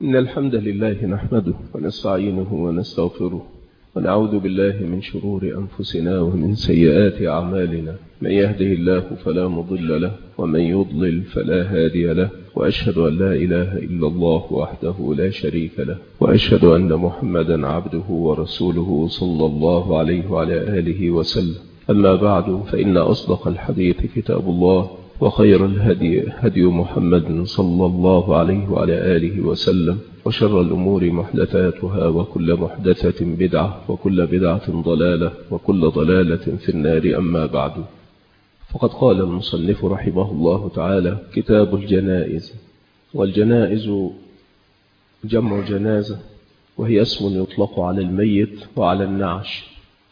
إن الحمد لله نحمده ونستعينه ونستغفره ونعوذ بالله من شرور أنفسنا ومن سيئات أعمالنا. من يهده الله فلا مضل له ومن يضلل فلا هادي له، وأشهد أن لا إله إلا الله وحده لا شريك له، وأشهد أن محمدا عبده ورسوله صلى الله عليه وعلى آله وسلم. أما بعد، فإن أصدق الحديث كتاب الله، وخير الهدي هدي محمد صلى الله عليه وعلى آله وسلم، وشر الأمور محدثاتها، وكل محدثة بدعة، وكل بدعة ضلالة، وكل ضلالة في النار. أما بعد، فقد قال المصنف رحمه الله تعالى: كتاب الجنائز. والجنائز جمع جنازة، وهي اسم يطلق على الميت وعلى النعش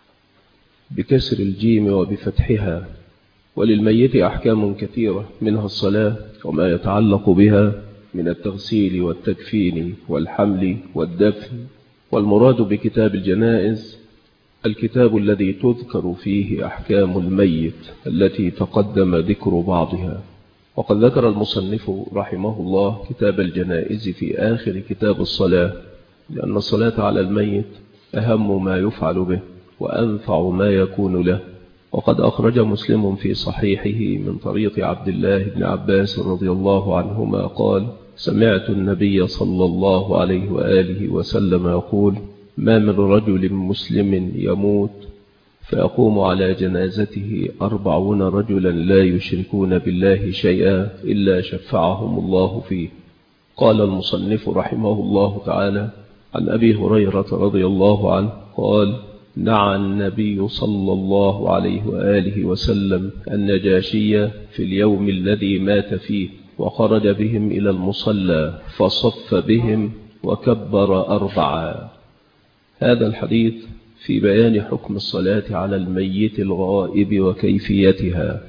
بكسر الجيم وبفتحها. وللميت أحكام كثيرة، منها الصلاة وما يتعلق بها من التغسيل والتكفين والحمل والدفن. والمراد بكتاب الجنائز الكتاب الذي تذكر فيه أحكام الميت التي تقدم ذكر بعضها. وقد ذكر المصنف رحمه الله كتاب الجنائز في آخر كتاب الصلاة، لأن الصلاة على الميت أهم ما يفعل به وأنفع ما يكون له. وقد أخرج مسلم في صحيحه من طريق عبد الله بن عباس رضي الله عنهما قال: سمعت النبي صلى الله عليه وآله وسلم يقول: ما من رجل مسلم يموت فيقوم على جنازته 40 رجلا لا يشركون بالله شيئا إلا شفعهم الله فيه. قال المصنف رحمه الله تعالى: عن أبي هريرة رضي الله عنه قال: نعى النبي صلى الله عليه وآله وسلم النجاشي في اليوم الذي مات فيه، وخرج بهم إلى المصلى فصف بهم وكبر 4. هذا الحديث في بيان حكم الصلاة على الميت الغائب وكيفيتها.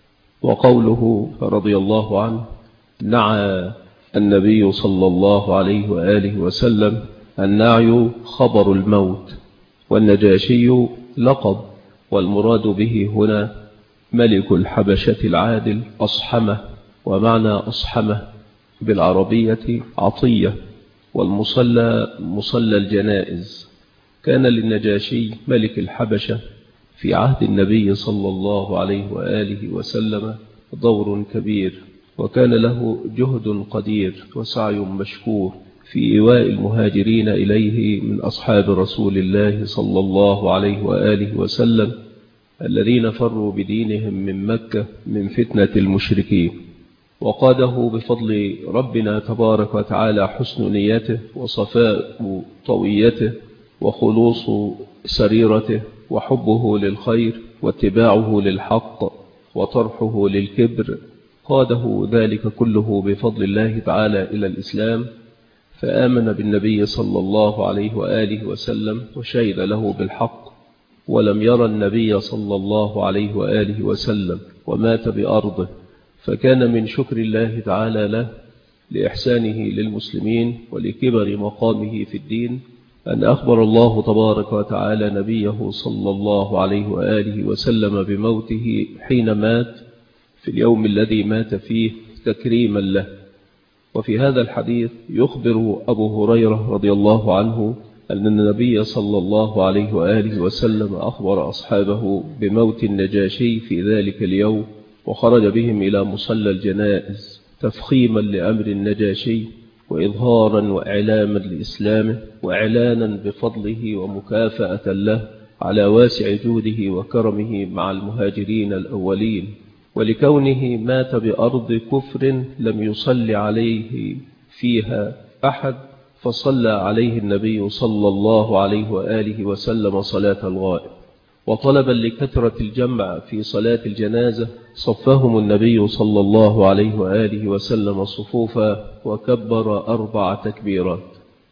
وقوله رضي الله عنه: نعى النبي صلى الله عليه وآله وسلم، النعي خبر الموت، والنجاشي لقب، والمراد به هنا ملك الحبشة العادل أصحمة. ومعنى أصحمة بالعربية عطية، والمصلى مصلى الجنائز. كان للنجاشي ملك الحبشة في عهد النبي صلى الله عليه وآله وسلم دور كبير، وكان له جهد قدير وسعي مشكور في إيواء المهاجرين إليه من أصحاب رسول الله صلى الله عليه وآله وسلم الذين فروا بدينهم من مكة من فتنة المشركين. وقاده بفضل ربنا تبارك وتعالى حسن نيته وصفاء طويته وخلوص سريرته وحبه للخير واتباعه للحق وطرحه للكبر. قاده ذلك كله بفضل الله تعالى إلى الإسلام، فآمن بالنبي صلى الله عليه وآله وسلم وشهد له بالحق، ولم يرى النبي صلى الله عليه وآله وسلم ومات بأرضه. فكان من شكر الله تعالى له لإحسانه للمسلمين ولكبر مقامه في الدين أن أخبر الله تبارك وتعالى نبيه صلى الله عليه وآله وسلم بموته حين مات في اليوم الذي مات فيه تكريما له. وفي هذا الحديث يخبر أبو هريرة رضي الله عنه أن النبي صلى الله عليه وآله وسلم أخبر أصحابه بموت النجاشي في ذلك اليوم، وخرج بهم إلى مصلى الجنائز تفخيما لأمر النجاشي وإظهارا وإعلاما لإسلامه وإعلانا بفضله ومكافأة له على واسع جوده وكرمه مع المهاجرين الأولين. ولكونه مات بأرض كفر لم يصل عليه فيها أحد، فصلى عليه النبي صلى الله عليه وآله وسلم صلاة الغائب. وطلبا لكثرة الجمع في صلاة الجنازة صفهم النبي صلى الله عليه وآله وسلم صفوفا وكبر 4 تكبيرات.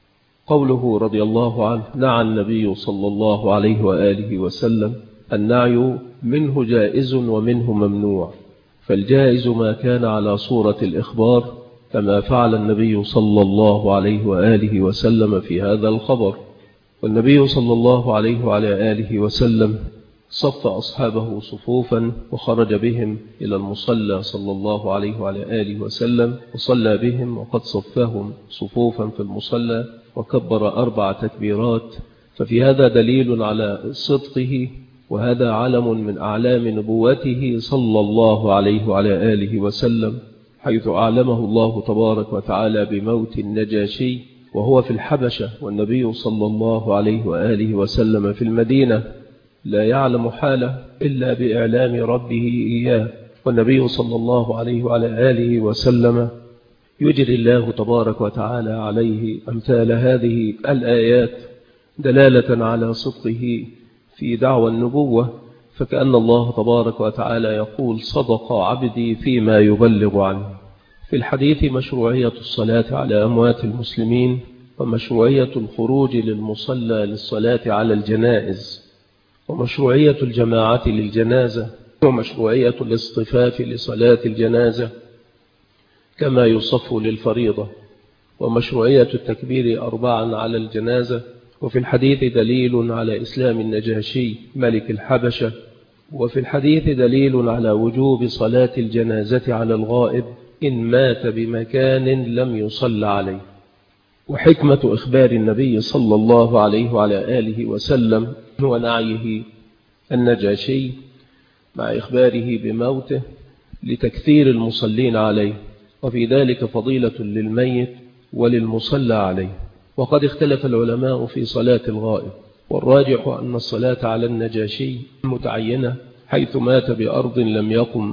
قوله رضي الله عنه: نعى النبي صلى الله عليه وآله وسلم، النعي منه جائز ومنه ممنوع. فالجائز ما كان على صورة الإخبار كما فعل النبي صلى الله عليه وآله وسلم في هذا الخبر. والنبي صلى الله عليه وعلى آله وسلم صف أصحابه صفوفا وخرج بهم إلى المصلى صلى الله عليه وعلى آله وسلم وصلى بهم وقد صفهم صفوفا في المصلى وكبر 4 تكبيرات. ففي هذا دليل على صدقه، وهذا علم من أعلام نبوته صلى الله عليه وعلى آله وسلم، حيث أعلمه الله تبارك وتعالى بموت النجاشي وهو في الحبشة، والنبي صلى الله عليه وآله وسلم في المدينة لا يعلم حاله إلا بإعلام ربه إياه. والنبي صلى الله عليه وعلى آله وسلم يجري الله تبارك وتعالى عليه أمثال هذه الآيات دلالة على صدقه في دعوى النبوة، فكأن الله تبارك وتعالى يقول: صدق عبدي فيما يبلغ عنه. في الحديث مشروعية الصلاة على أموات المسلمين، ومشروعية الخروج للمصلى للصلاة على الجنائز، ومشروعية الجماعة للجنازة، ومشروعية الاصطفاف لصلاة الجنازة كما يصف للفريضة، ومشروعية التكبير 4 على الجنازة. وفي الحديث دليل على إسلام النجاشي ملك الحبشة، وفي الحديث دليل على وجوب صلاة الجنازة على الغائب إن مات بمكان لم يصل عليه. وحكمة إخبار النبي صلى الله عليه وعلى آله وسلم ونعيه النجاشي مع إخباره بموته لتكثير المصلين عليه، وفي ذلك فضيلة للميت وللمصلى عليه. وقد اختلف العلماء في صلاة الغائب، والراجح أن الصلاة على النجاشي متعينة حيث مات بأرض لم يقم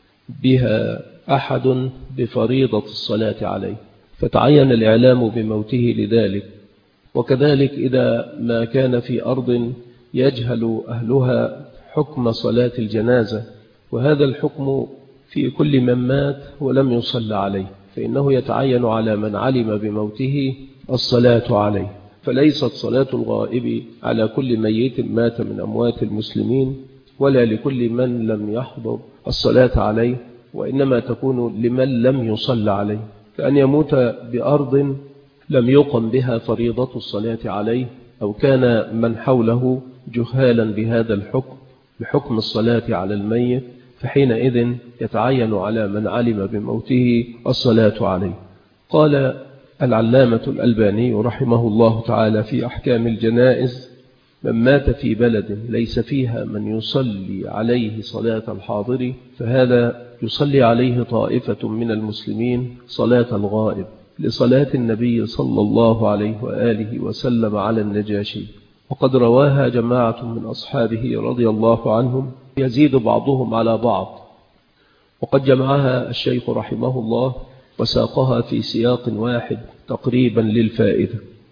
بها أحد بفريضة الصلاة عليه، فتعين الإعلام بموته لذلك. وكذلك إذا ما كان في أرض يجهل أهلها حكم صلاة الجنازة، وهذا الحكم في كل من مات ولم يصل عليه، فإنه يتعين على من علم بموته الصلاة عليه. فليست صلاة الغائب على كل ميت مات من أموات المسلمين ولا لكل من لم يحضر الصلاة عليه، وإنما تكون لمن لم يصل عليه، كأن يموت بأرض لم يقم بها فريضة الصلاة عليه، أو كان من حوله جهالا بهذا الحكم بحكم الصلاة على الميت، فحينئذ يتعين على من علم بموته الصلاة عليه. قال العلامة الألباني رحمه الله تعالى في أحكام الجنائز: من مات في بلد ليس فيها من يصلي عليه صلاة الحاضر فهذا يصلي عليه طائفة من المسلمين صلاة الغائب لصلاة النبي صلى الله عليه وآله وسلم على النجاشي. وقد رواها جماعة من أصحابه رضي الله عنهم يزيد بعضهم على بعض، وقد جمعها الشيخ رحمه الله وساقها في سياق واحد تقريبا للفائدة.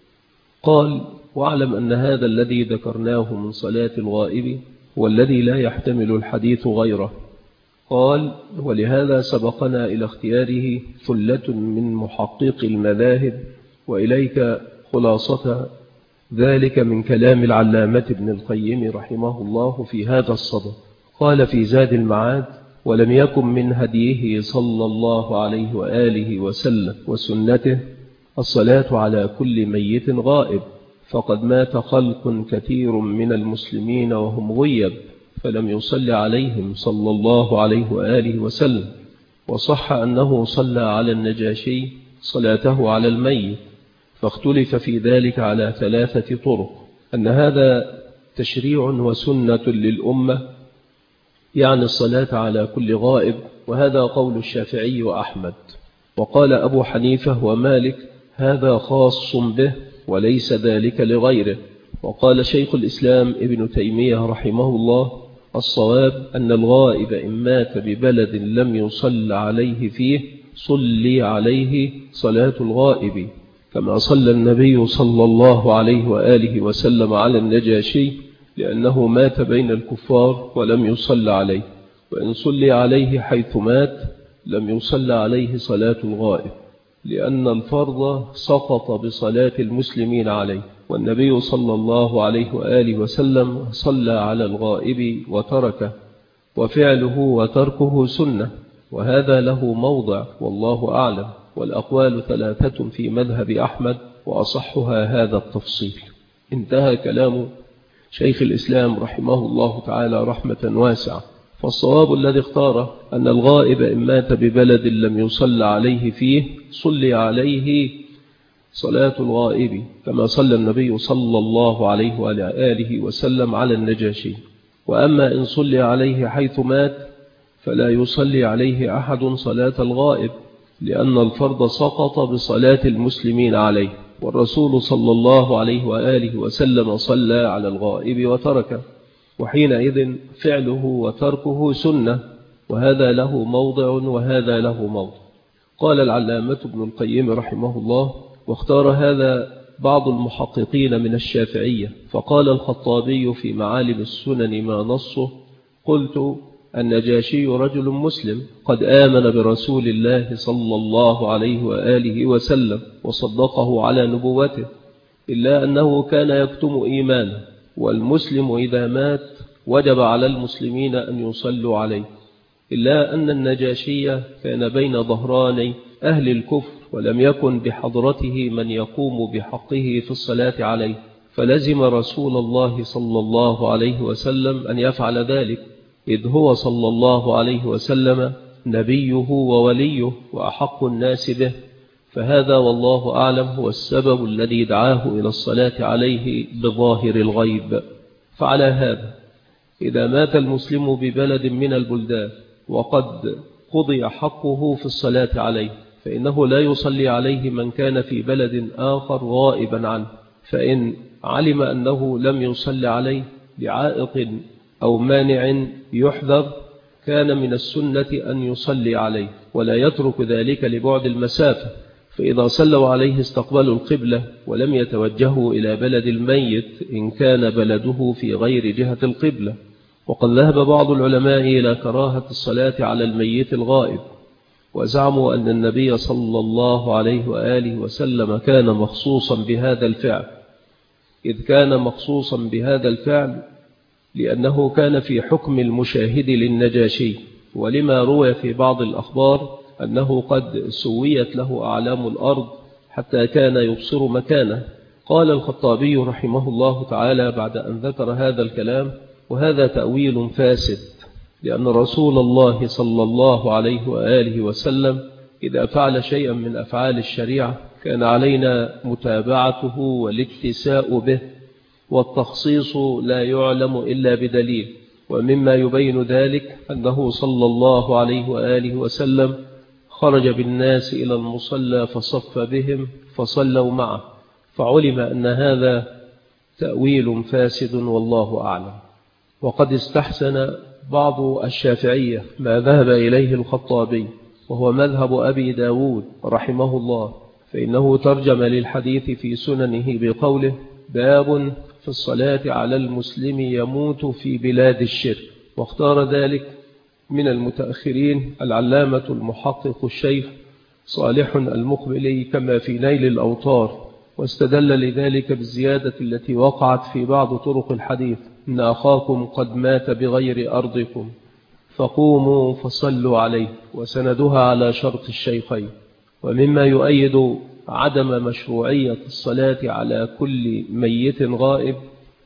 قال: واعلم أن هذا الذي ذكرناه من صلاة الغائب هو الذي لا يحتمل الحديث غيره. قال: ولهذا سبقنا إلى اختياره ثلة من محقق المذاهب، وإليك خلاصة ذلك من كلام العلامة ابن القيم رحمه الله في هذا الصدد. قال في زاد المعاد: ولم يكن من هديه صلى الله عليه وآله وسلم وسنته الصلاة على كل ميت غائب، فقد مات خلق كثير من المسلمين وهم غيب فلم يصل عليهم صلى الله عليه وآله وسلم. وصح أنه صلى على النجاشي صلاته على الميت، فاختلف في ذلك على 3 طرق: أن هذا تشريع وسنة للأمة، يعني الصلاة على كل غائب، وهذا قول الشافعي وأحمد. وقال أبو حنيفة ومالك: هذا خاص به وليس ذلك لغيره. وقال شيخ الإسلام ابن تيمية رحمه الله: الصواب أن الغائب إن مات ببلد لم يصل عليه فيه صلي عليه صلاة الغائب، كما صلى النبي صلى الله عليه وآله وسلم على النجاشي، لأنه مات بين الكفار ولم يصل عليه، وإن صلي عليه حيث مات لم يصل عليه صلاة الغائب، لأن الفرض سقط بصلاة المسلمين عليه، والنبي صلى الله عليه وآله وسلم صلى على الغائب وتركه، وفعله وتركه سنة، وهذا له موضع والله أعلم. والأقوال 3 في مذهب أحمد، وأصحها هذا التفصيل. انتهى كلام شيخ الإسلام رحمه الله تعالى رحمة واسعة. فالصواب الذي اختاره أن الغائب إن مات ببلد لم يصلى عليه فيه صلي عليه صلاة الغائب، كما صلى النبي صلى الله عليه وآله وسلم على النجاشي. وأما إن صلي عليه حيث مات فلا يصلي عليه أحد صلاة الغائب، لأن الفرض سقط بصلاة المسلمين عليه، والرسول صلى الله عليه وآله وسلم صلى على الغائب وتركه، وحينئذ فعله وتركه سنة، وهذا له موضع وهذا له موضع. قال العلامة ابن القيم رحمه الله: واختار هذا بعض المحققين من الشافعية، فقال الخطابي في معالم السنن ما نصه: قلت: النجاشي رجل مسلم قد آمن برسول الله صلى الله عليه وآله وسلم وصدقه على نبوته، إلا أنه كان يكتم إيمانه، والمسلم إذا مات وجب على المسلمين أن يصلوا عليه، إلا أن النجاشي كان بين ظهراني أهل الكفر، ولم يكن بحضرته من يقوم بحقه في الصلاة عليه، فلزم رسول الله صلى الله عليه وسلم أن يفعل ذلك، إذ هو صلى الله عليه وسلم نبيه ووليه وأحق الناس به. فهذا والله أعلم هو السبب الذي دعاه إلى الصلاة عليه بظاهر الغيب. فعلى هذا إذا مات المسلم ببلد من البلدان وقد قضي حقه في الصلاة عليه، فإنه لا يصلي عليه من كان في بلد آخر غائبا عنه، فإن علم أنه لم يصلي عليه بعائق أو مانع يحذر كان من السنة أن يصلي عليه، ولا يترك ذلك لبعد المسافة، فإذا صلوا عليه استقبلوا القبلة ولم يتوجهوا إلى بلد الميت إن كان بلده في غير جهة القبلة. وقد ذهب بعض العلماء إلى كراهة الصلاة على الميت الغائب، وزعموا أن النبي صلى الله عليه وآله وسلم كان مخصوصا بهذا الفعل، إذ كان مخصوصا بهذا الفعل لأنه كان في حكم المشاهد للنجاشي، ولما روى في بعض الأخبار أنه قد سويت له أعلام الأرض حتى كان يبصر مكانه. قال الخطابي رحمه الله تعالى بعد أن ذكر هذا الكلام: وهذا تأويل فاسد، لأن رسول الله صلى الله عليه وآله وسلم إذا فعل شيئا من أفعال الشريعة كان علينا متابعته والاتساء به، والتخصيص لا يعلم إلا بدليل. ومما يبين ذلك أنه صلى الله عليه وآله وسلم خرج بالناس إلى المصلى فصف بهم فصلوا معه، فعلم أن هذا تأويل فاسد والله أعلم. وقد استحسن بعض الشافعية ما ذهب إليه الخطابي، وهو مذهب أبي داود رحمه الله، فإنه ترجم للحديث في سننه بقوله: باب في الصلاة على المسلم يموت في بلاد الشرك. واختار ذلك من المتأخرين العلامة المحقق الشيخ صالح المقبلي كما في نيل الأوطار، واستدل لذلك بالزيادة التي وقعت في بعض طرق الحديث: إن أخاكم قد مات بغير أرضكم فقوموا فصلوا عليه، وسندها على شرط الشيخين. ومما يؤيد عدم مشروعية الصلاة على كل ميت غائب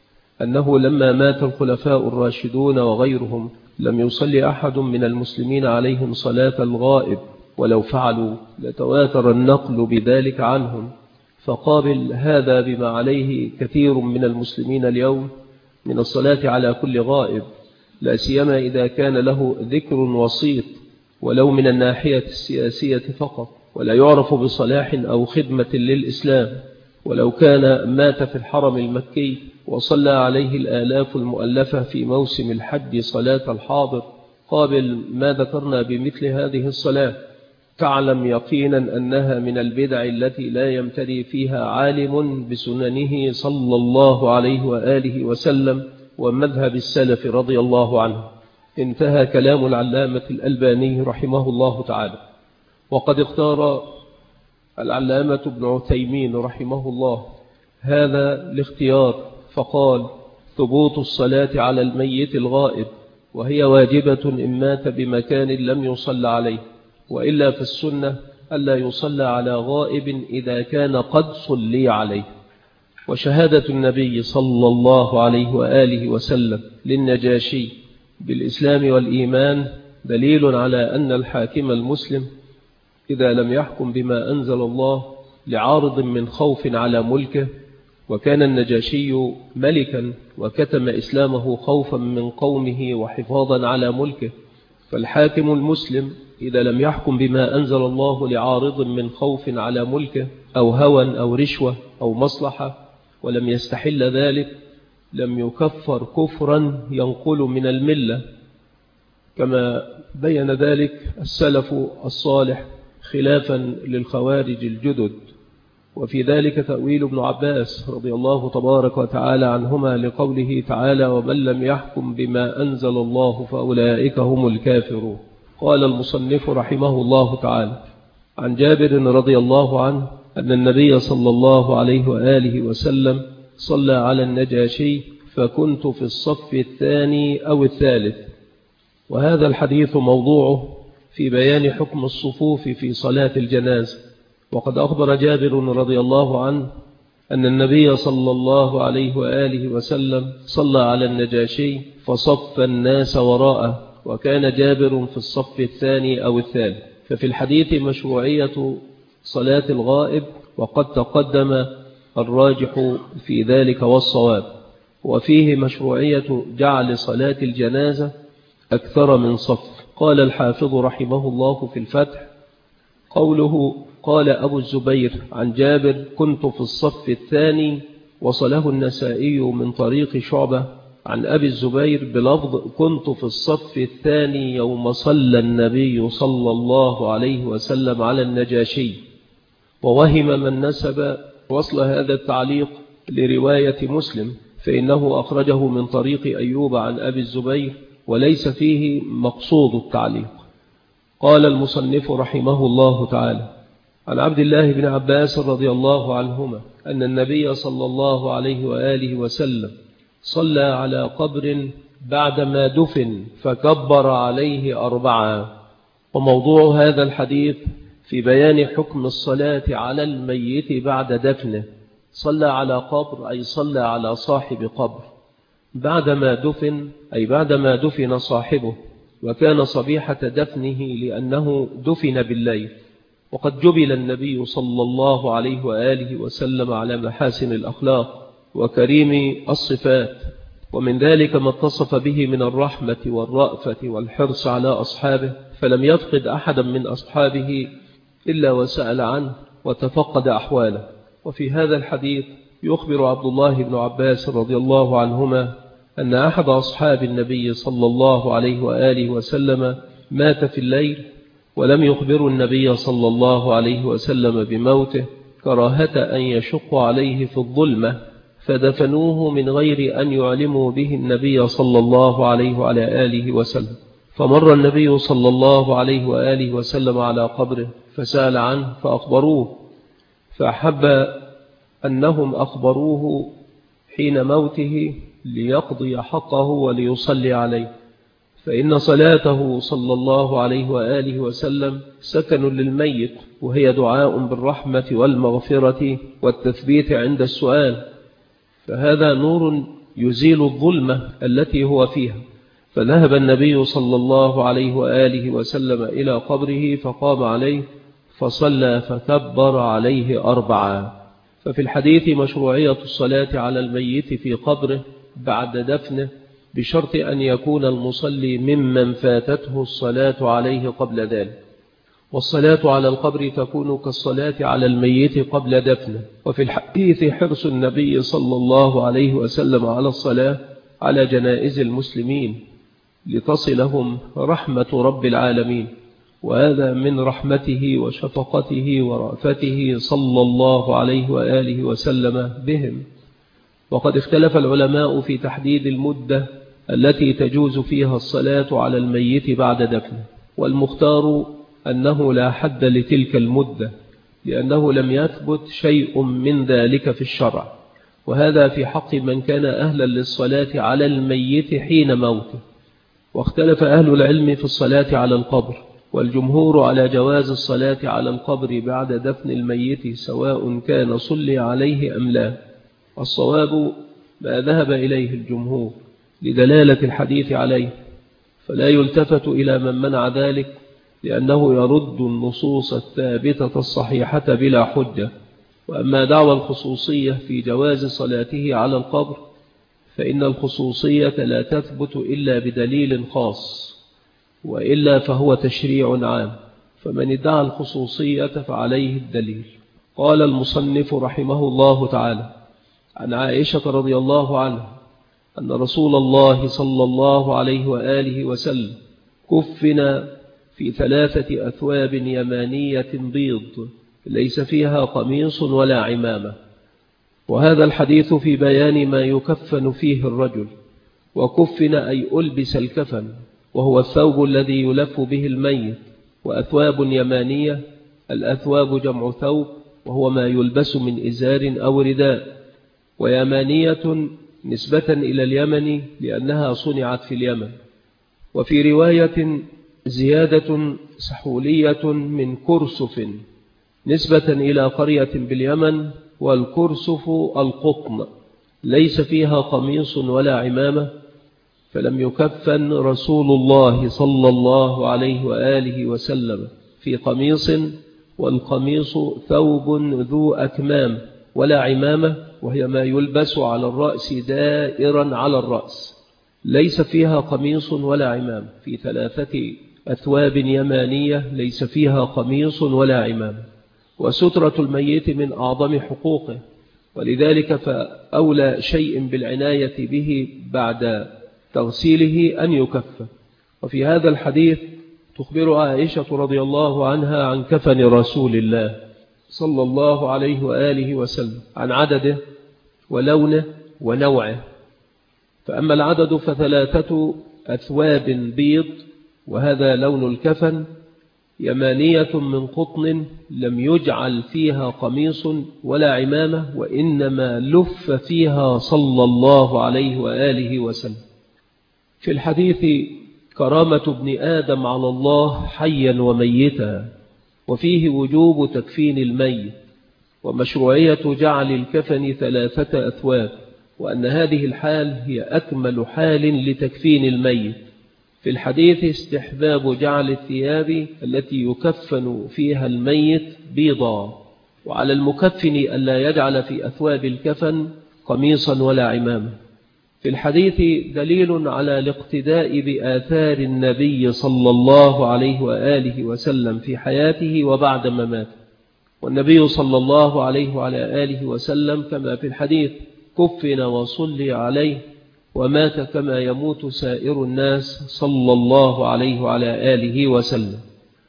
أنه لما مات الخلفاء الراشدون وغيرهم لم يصلي أحد من المسلمين عليهم صلاة الغائب، ولو فعلوا لتواتر النقل بذلك عنهم. فقابل هذا بما عليه كثير من المسلمين اليوم من الصلاة على كل غائب، لا سيما إذا كان له ذكر وسيط ولو من الناحية السياسية فقط، ولا يعرف بصلاح أو خدمة للإسلام. ولو كان مات في الحرم المكي وصلى عليه الآلاف المؤلفة في موسم الحج صلاة الحاضر، قابل ما ذكرنا بمثل هذه الصلاة، تعلم يقينا أنها من البدع التي لا يمتري فيها عالم بسننه صلى الله عليه وآله وسلم ومذهب السلف رضي الله عنه. انتهى كلام العلامة الألباني رحمه الله تعالى. وقد اختار العلامة ابن عثيمين رحمه الله هذا الاختيار، فقال: ثبوت الصلاة على الميت الغائب، وهي واجبة إن مات بمكان لم يصلى عليه، وإلا في السنة ألا يصلى على غائب إذا كان قد صلي عليه. وشهادة النبي صلى الله عليه وآله وسلم للنجاشي بالإسلام والإيمان دليل على أن الحاكم المسلم إذا لم يحكم بما أنزل الله لعارض من خوف على ملكه، وكان النجاشي ملكا وكتم إسلامه خوفا من قومه وحفاظا على ملكه، فالحاكم المسلم إذا لم يحكم بما أنزل الله لعارض من خوف على ملكه أو هوى أو رشوة أو مصلحة ولم يستحل ذلك لم يكفر كفرا ينقل من الملة، كما بين ذلك السلف الصالح خلافا للخوارج الجدد. وفي ذلك تأويل ابن عباس رضي الله تبارك وتعالى عنهما لقوله تعالى: ومن لم يحكم بما أنزل الله فأولئك هم الكافرون. قال المصنف رحمه الله تعالى: عن جابر رضي الله عنه أن النبي صلى الله عليه وآله وسلم صلى على النجاشي فكنت في الصف الثاني أو الثالث. وهذا الحديث موضوعه في بيان حكم الصفوف في صلاة الجنازة. وقد أخبر جابر رضي الله عنه أن النبي صلى الله عليه وآله وسلم صلى على النجاشي فصف الناس وراءه، وكان جابر في الصف الثاني أو الثالث. ففي الحديث مشروعية صلاة الغائب، وقد تقدم الراجح في ذلك والصواب، وفيه مشروعية جعل صلاة الجنازة أكثر من صف. قال الحافظ رحمه الله في الفتح: قوله قال أبو الزبير عن جابر كنت في الصف الثاني، وصله النسائي من طريق شعبة عن أبي الزبير بلفظ كنت في الصف الثاني يوم صلى النبي صلى الله عليه وسلم على النجاشي. ووهم من نسب وصل هذا التعليق لرواية مسلم، فإنه أخرجه من طريق أيوب عن أبي الزبير وليس فيه مقصود التعليق. قال المصنف رحمه الله تعالى: عن عبد الله بن عباس رضي الله عنهما أن النبي صلى الله عليه وآله وسلم صلى على قبر بعدما دفن فكبر عليه 4. وموضوع هذا الحديث في بيان حكم الصلاة على الميت بعد دفنه. صلى على قبر أي صلى على صاحب قبر، بعدما دفن أي بعدما دفن صاحبه، وكان صبيحة دفنه لأنه دفن بالليل. وقد جبل النبي صلى الله عليه وآله وسلم على محاسن الأخلاق وكريم الصفات، ومن ذلك ما اتصف به من الرحمة والرأفة والحرص على أصحابه، فلم يفقد أحدا من أصحابه إلا وسأل عنه وتفقد أحواله. وفي هذا الحديث يخبر عبد الله بن عباس رضي الله عنهما أن أحد أصحاب النبي صلى الله عليه وآله وسلم مات في الليل، ولم يخبروا النبي صلى الله عليه وسلم بموته كراهة أن يشق عليه في الظلمة، فدفنوه من غير أن يعلموا به النبي صلى الله عليه وعلى آله وسلم. فمر النبي صلى الله عليه وآله وسلم على قبره فسأل عنه فأخبروه، فأحب أنهم أخبروه حين موته ليقضي حقه وليصلي عليه، فإن صلاته صلى الله عليه وآله وسلم سكن للميت، وهي دعاء بالرحمة والمغفرة والتثبيت عند السؤال، فهذا نور يزيل الظلمة التي هو فيها. فذهب النبي صلى الله عليه وآله وسلم إلى قبره فقام عليه فصلى فكبر عليه 4. ففي الحديث مشروعية الصلاة على الميت في قبره بعد دفنه، بشرط أن يكون المصلي ممن فاتته الصلاة عليه قبل ذلك. والصلاة على القبر تكون كالصلاة على الميت قبل دفنه. وفي الحديث حرص النبي صلى الله عليه وسلم على الصلاة على جنائز المسلمين لتصلهم رحمة رب العالمين، وهذا من رحمته وشفقته ورأفته صلى الله عليه وآله وسلم بهم. وقد اختلف العلماء في تحديد المدة التي تجوز فيها الصلاة على الميت بعد دفنه، والمختار أنه لا حد لتلك المدة، لأنه لم يثبت شيء من ذلك في الشرع، وهذا في حق من كان أهلا للصلاة على الميت حين موته. واختلف أهل العلم في الصلاة على القبر، والجمهور على جواز الصلاة على القبر بعد دفن الميت سواء كان صلي عليه أم لا. الصواب ما ذهب إليه الجمهور لدلالة الحديث عليه، فلا يلتفت إلى من منع ذلك، لأنه يرد النصوص الثابتة الصحيحة بلا حجة. وأما دعوى الخصوصية في جواز صلاته على القبر فإن الخصوصية لا تثبت إلا بدليل خاص، وإلا فهو تشريع عام، فمن ادعى الخصوصية فعليه الدليل. قال المصنف رحمه الله تعالى: عن عائشة رضي الله عنها أن رسول الله صلى الله عليه وآله وسلم كفن في 3 أثواب يمانية بيض ليس فيها قميص ولا عمامة. وهذا الحديث في بيان ما يكفن فيه الرجل. وكفن أي ألبس الكفن، وهو الثوب الذي يلف به الميت. وأثواب يمانية، الأثواب جمع ثوب، وهو ما يلبس من إزار أو رداء. ويمانية نسبة إلى اليمن لأنها صنعت في اليمن. وفي رواية زيادة سحولية من كرسف نسبة إلى قرية باليمن، والكرسف القطن ليس فيها قميص ولا عمامة، فلم يكفن رسول الله صلى الله عليه وآله وسلم في قميص، والقميص ثوب ذو أكمام، ولا عمامة وهي ما يلبس على الرأس دائرا على الرأس، ليس فيها قميص ولا عمام. في 3 أثواب يمانية ليس فيها قميص ولا عمام. وسترة الميت من أعظم حقوقه، ولذلك فأولى شيء بالعناية به بعد تغسيله أن يكفن. وفي هذا الحديث تخبر عائشة رضي الله عنها عن كفن رسول الله صلى الله عليه وآله وسلم، عن عدده ولونه ونوعه. فأما العدد ف3 أثواب بيض، وهذا لون الكفن، يمانية من قطن لم يجعل فيها قميص ولا عمامة، وإنما لف فيها صلى الله عليه وآله وسلم. في الحديث كرامة ابن آدم على الله حيا وميتا، وفيه وجوب تكفين الميت، ومشروعية جعل الكفن 3 أثواب، وأن هذه الحال هي أكمل حال لتكفين الميت. في الحديث استحباب جعل الثياب التي يكفن فيها الميت بيضا، وعلى المكفن ألا يجعل في أثواب الكفن قميصا ولا عماما. في الحديث دليل على الاقتداء بآثار النبي صلى الله عليه وآله وسلم في حياته وبعد مماته. والنبي صلى الله عليه وعلى آله وسلم كما في الحديث كفن وصلي عليه، ومات كما يموت سائر الناس صلى الله عليه وعلى آله وسلم.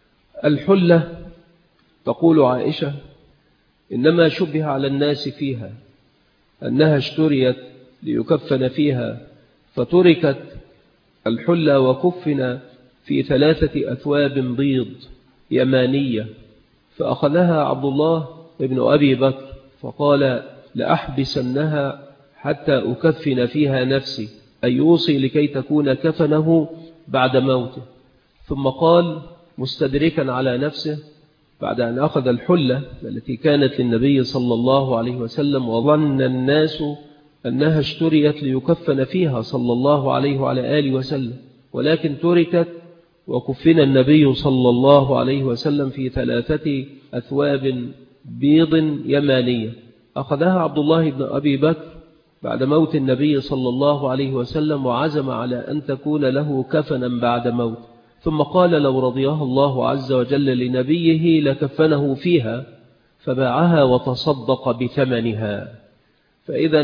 الحلة، تقول عائشة، إنما شبه على الناس فيها أنها اشتريت ليكفن فيها، فتركت الحلة وكفن في 3 أثواب بيض يمانية. فأخذها عبد الله ابن أبي بكر فقال: لأحبسنها حتى أكفن فيها نفسي، أي يوصي لكي تكون كفنه بعد موته. ثم قال مستدركا على نفسه بعد أن أخذ الحلة التي كانت للنبي صلى الله عليه وسلم، وظن الناس أنها اشتريت ليكفن فيها صلى الله عليه وعلى آله وسلم، ولكن تركت وكفن النبي صلى الله عليه وسلم في 3 أثواب بيض يمانية. أخذها عبد الله بن أبي بكر بعد موت النبي صلى الله عليه وسلم، وعزم على أن تكون له كفنا بعد موت، ثم قال لو رضيها الله عز وجل لنبيه لكفنه فيها، فباعها وتصدق بثمنها. فإذا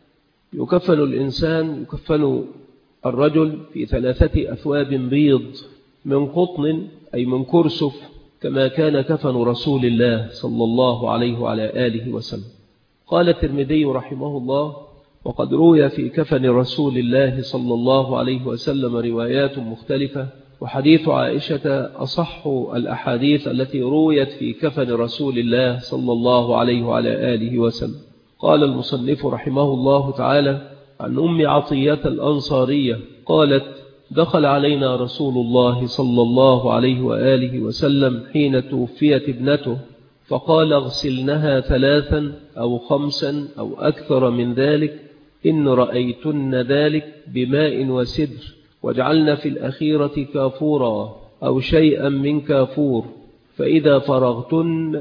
يكفن الإنسان، يكفن الرجل في 3 أثواب بيض من قطن أي من كرسف، كما كان كفن رسول الله صلى الله عليه وعلى آله وسلم. قال الترمذي رحمه الله: وقد روي في كفن رسول الله صلى الله عليه وسلم روايات مختلفة، وحديث عائشة أصح الأحاديث التي رويت في كفن رسول الله صلى الله عليه وعلى آله وسلم. قال المصنف رحمه الله تعالى عن أم عطية الأنصارية قالت: دخل علينا رسول الله صلى الله عليه وآله وسلم حين توفيت ابنته، فقال اغسلنها 3 أو 5 أو أكثر من ذلك إن رأيتن ذلك بماء وسدر، واجعلن في الأخيرة كافورا أو شيئا من كافور، فإذا فرغتن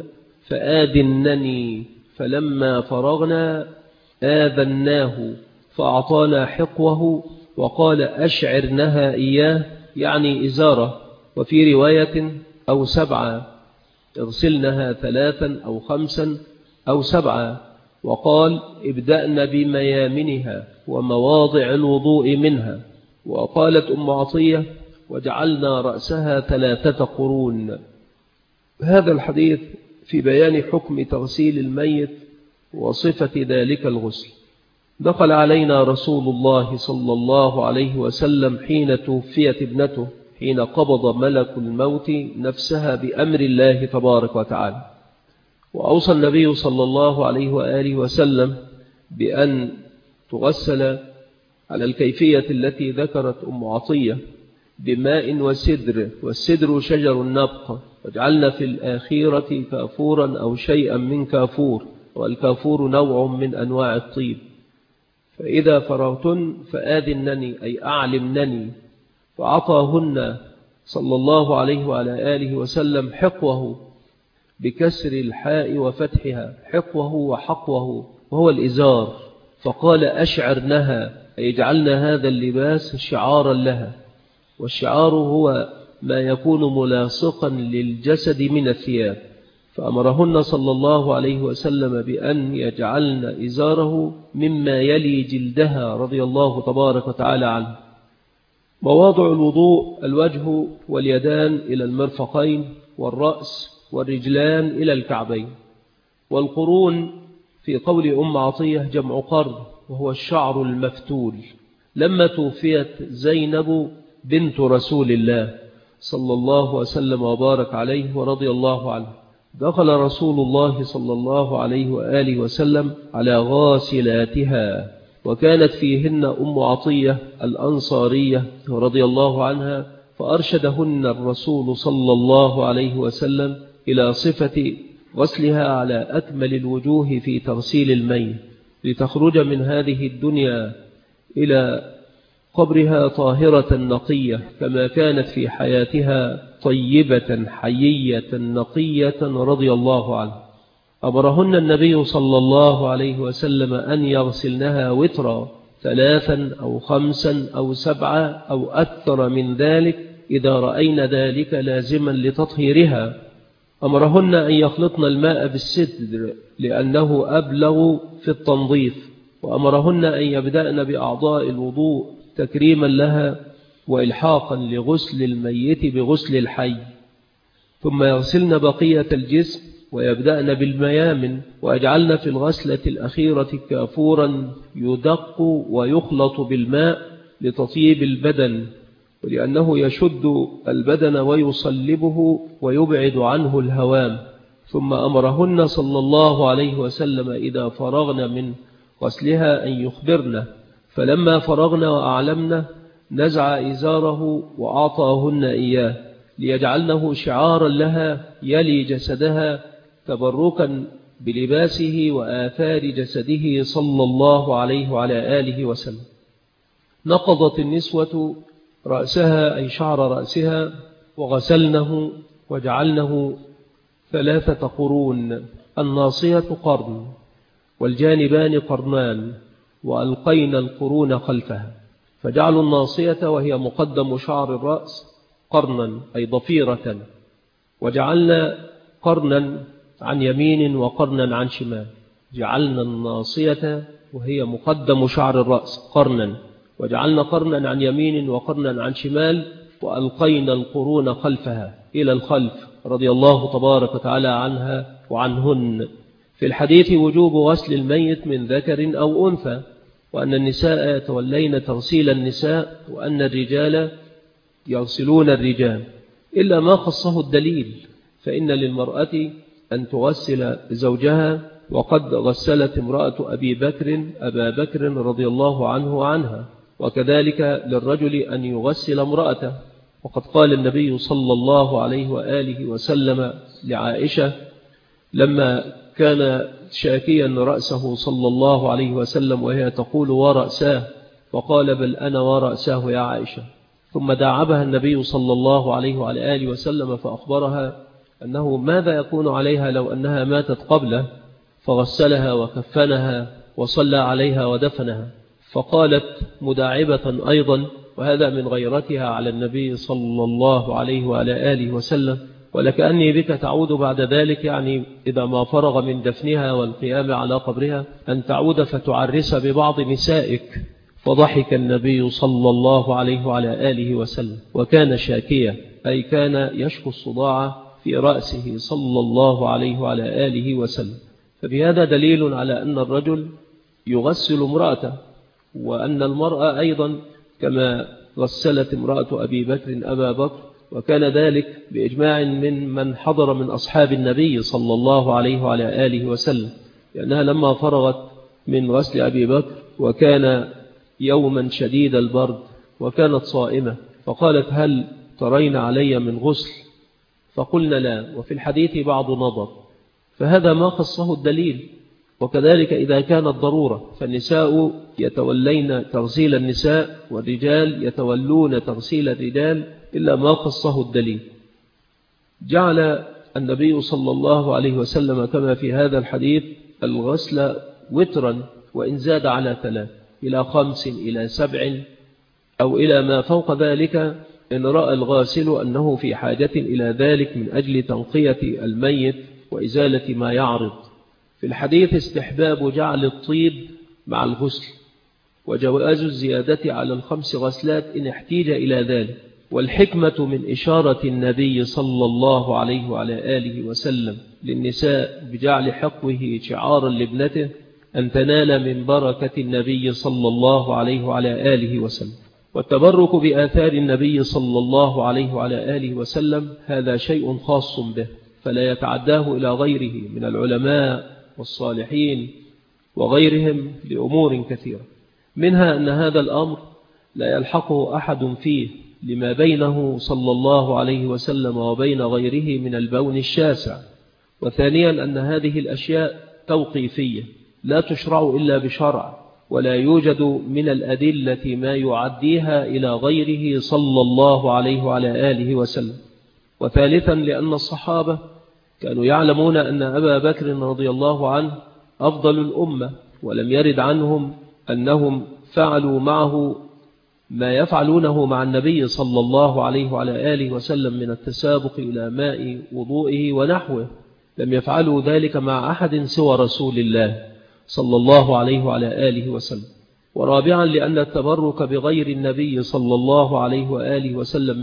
فآذنني. فلما فرغنا آذناه فأعطانا حقوه وقال أشعرنها إياه، يعني إزارة. وفي رواية أو 7، اغسلنها 3 أو 5 أو 7، وقال ابدأن بميامنها ومواضع الوضوء منها. وقالت أم عطية وجعلنا رأسها 3 قرون. هذا الحديث في بيان حكم تغسيل الميت وصفة ذلك الغسل. دخل علينا رسول الله صلى الله عليه وسلم حين توفيت ابنته، حين قبض ملك الموت نفسها بأمر الله تبارك وتعالى. وأوصى النبي صلى الله عليه وآله وسلم بأن تغسل على الكيفية التي ذكرت أم عطية بماء وسدر، والسدر شجر النبق، واجعلنا في الآخرة كافورا أو شيئا من كافور، والكافور نوع من أنواع الطيب. فإذا فرغتن فآذنني أي أعلمنني. فعطاهن صلى الله عليه وعلى آله وسلم حقوه بكسر الحاء وفتحها، حقوه وحقوه، وهو الإزار. فقال أشعرنها أي اجعلنا هذا اللباس شعارا لها، والشعار هو ما يكون ملاصقا للجسد من الثياب. فأمرهن صلى الله عليه وسلم بأن يجعلن إزاره مما يلي جلدها رضي الله تبارك وتعالى عنه. مواضع الوضوء: الوجه واليدان إلى المرفقين، والرأس والرجلان إلى الكعبين. والقرون في قول أم عطية جمع قرن، وهو الشعر المفتول. لما توفيت زينب بنت رسول الله صلى الله وسلم وبارك عليه ورضي الله عنه، دخل رسول الله صلى الله عليه وآله وسلم على غاسلاتها، وكانت فيهن أم عطية الأنصارية رضي الله عنها، فأرشدهن الرسول صلى الله عليه وسلم إلى صفة غسلها على أكمل الوجوه في تغسيل الميت، لتخرج من هذه الدنيا إلى قبرها طاهرة نقية كما كانت في حياتها طيبة حيية نقية رضي الله عنه. أمرهن النبي صلى الله عليه وسلم أن يغسلنها وترا 3 أو 5 أو 7 أو أكثر من ذلك إذا رأينا ذلك لازما لتطهيرها. أمرهن أن يخلطن الماء بالسدر لأنه أبلغ في التنظيف. وأمرهن أن يبدأن بأعضاء الوضوء تكريما لها وإلحاقا لغسل الميت بغسل الحي، ثم يغسلن بقية الجسم ويبدأن بالميامن، ويجعلن في الغسلة الأخيرة كافورا يدق ويخلط بالماء لتطيب البدن، ولأنه يشد البدن ويصلبه ويبعد عنه الهوام. ثم أمرهن صلى الله عليه وسلم إذا فرغن من غسلها أن يخبرن، فلما فرغنا وأعلمنا نزع إزاره وأعطاهن إياه ليجعلنه شعارا لها يلي جسدها تبركا بلباسه وآثار جسده صلى الله عليه وعلى آله وسلم. نقضت النسوة رأسها أي شعر رأسها وغسلنه وجعلنه 3 قرون، الناصية قرن والجانبان قرنان، وألقينا القرون خلفها، فجعلوا الناصية وهي مقدم شعر الرأس قرنا أي ضفيرة، وجعلنا قرنا عن يمين وقرنا عن شمال. جعلنا الناصية وهي مقدم شعر الرأس قرنا، وجعلنا قرنا عن يمين وقرنا عن شمال، وألقينا القرون خلفها إلى الخلف رضي الله تبارك وتعالى عنها وعنهن. في الحديث وجوب غسل الميت من ذكر أو أنثى، وأن النساء يتولين تغسيل النساء، وأن الرجال يغسلون الرجال، إلا ما خصه الدليل، فإن للمرأة أن تغسل زوجها، وقد غسلت امرأة أبا بكر رضي الله عنه وعنها، وكذلك للرجل أن يغسل امرأته. وقد قال النبي صلى الله عليه وآله وسلم لعائشة لما كان شاكيا رأسه صلى الله عليه وسلم وهي تقول ورأساه، فقال بل أنا ورأساه يا عائشة. ثم داعبها النبي صلى الله عليه وعلى آله وسلم فأخبرها أنه ماذا يكون عليها لو أنها ماتت قبله، فغسلها وكفنها وصلى عليها ودفنها. فقالت مداعبة أيضا، وهذا من غيرتها على النبي صلى الله عليه وعلى آله وسلم: ولكأني بك تعود بعد ذلك، يعني إذا ما فرغ من دفنها والقيام على قبرها، أن تعود فتعرس ببعض نسائك. فضحك النبي صلى الله عليه وعلى آله وسلم، وكان شاكيا أي كان يشكو الصداع في رأسه صلى الله عليه وعلى آله وسلم. فبهذا دليل على أن الرجل يغسل امرأته، وأن المرأة أيضا كما غسلت امرأة أبي بكر أبا بكر، وكان ذلك بإجماع من حضر من أصحاب النبي صلى الله عليه وعلى آله وسلم، لأنها لما فرغت من غسل أبي بكر وكان يوما شديد البرد وكانت صائمة، فقالت هل ترين علي من غسل؟ فقلنا لا، وفي الحديث بعض نظر، فهذا ما خصه الدليل. وكذلك إذا كانت ضرورة فالنساء يتولين تغسيل النساء والرجال يتولون تغسيل الرجال، إلا ما خصه الدليل. جعل النبي صلى الله عليه وسلم كما في هذا الحديث الغسل وترا، وإن زاد على 3 إلى 5 إلى 7 أو إلى ما فوق ذلك إن رأى الغاسل أنه في حاجة إلى ذلك من أجل تنقية الميت وإزالة ما يعرض. في الحديث استحباب جعل الطيب مع الغسل، وجواز الزيادة على 5 غسلات إن احتيج إلى ذلك. والحكمة من إشارة النبي صلى الله عليه وعلى آله وسلم للنساء بجعل حقوه شعارا لابنته أن تنال من بركة النبي صلى الله عليه وعلى آله وسلم. والتبرك بآثار النبي صلى الله عليه وعلى آله وسلم هذا شيء خاص به، فلا يتعداه إلى غيره من العلماء والصالحين وغيرهم لأمور كثيرة، منها أن هذا الأمر لا يلحقه أحد فيه لما بينه صلى الله عليه وسلم وبين غيره من البون الشاسع. وثانيا أن هذه الأشياء توقيفية لا تشرع إلا بشرع، ولا يوجد من الأدلة ما يعديها إلى غيره صلى الله عليه وعلى آله وسلم. وثالثا لأن الصحابة كانوا يعلمون أن أبا بكر رضي الله عنه أفضل الأمة، ولم يرد عنهم أنهم فعلوا معه ما يفعلونه مع النبي صلى الله عليه وعلى آله وسلم من التسابق إلى ماء وضوئه ونحوه، لم يفعلوا ذلك مع أحد سوى رسول الله صلى الله عليه وعلى آله وسلم. ورابعا لأن التبرك بغير النبي صلى الله عليه وآله وسلم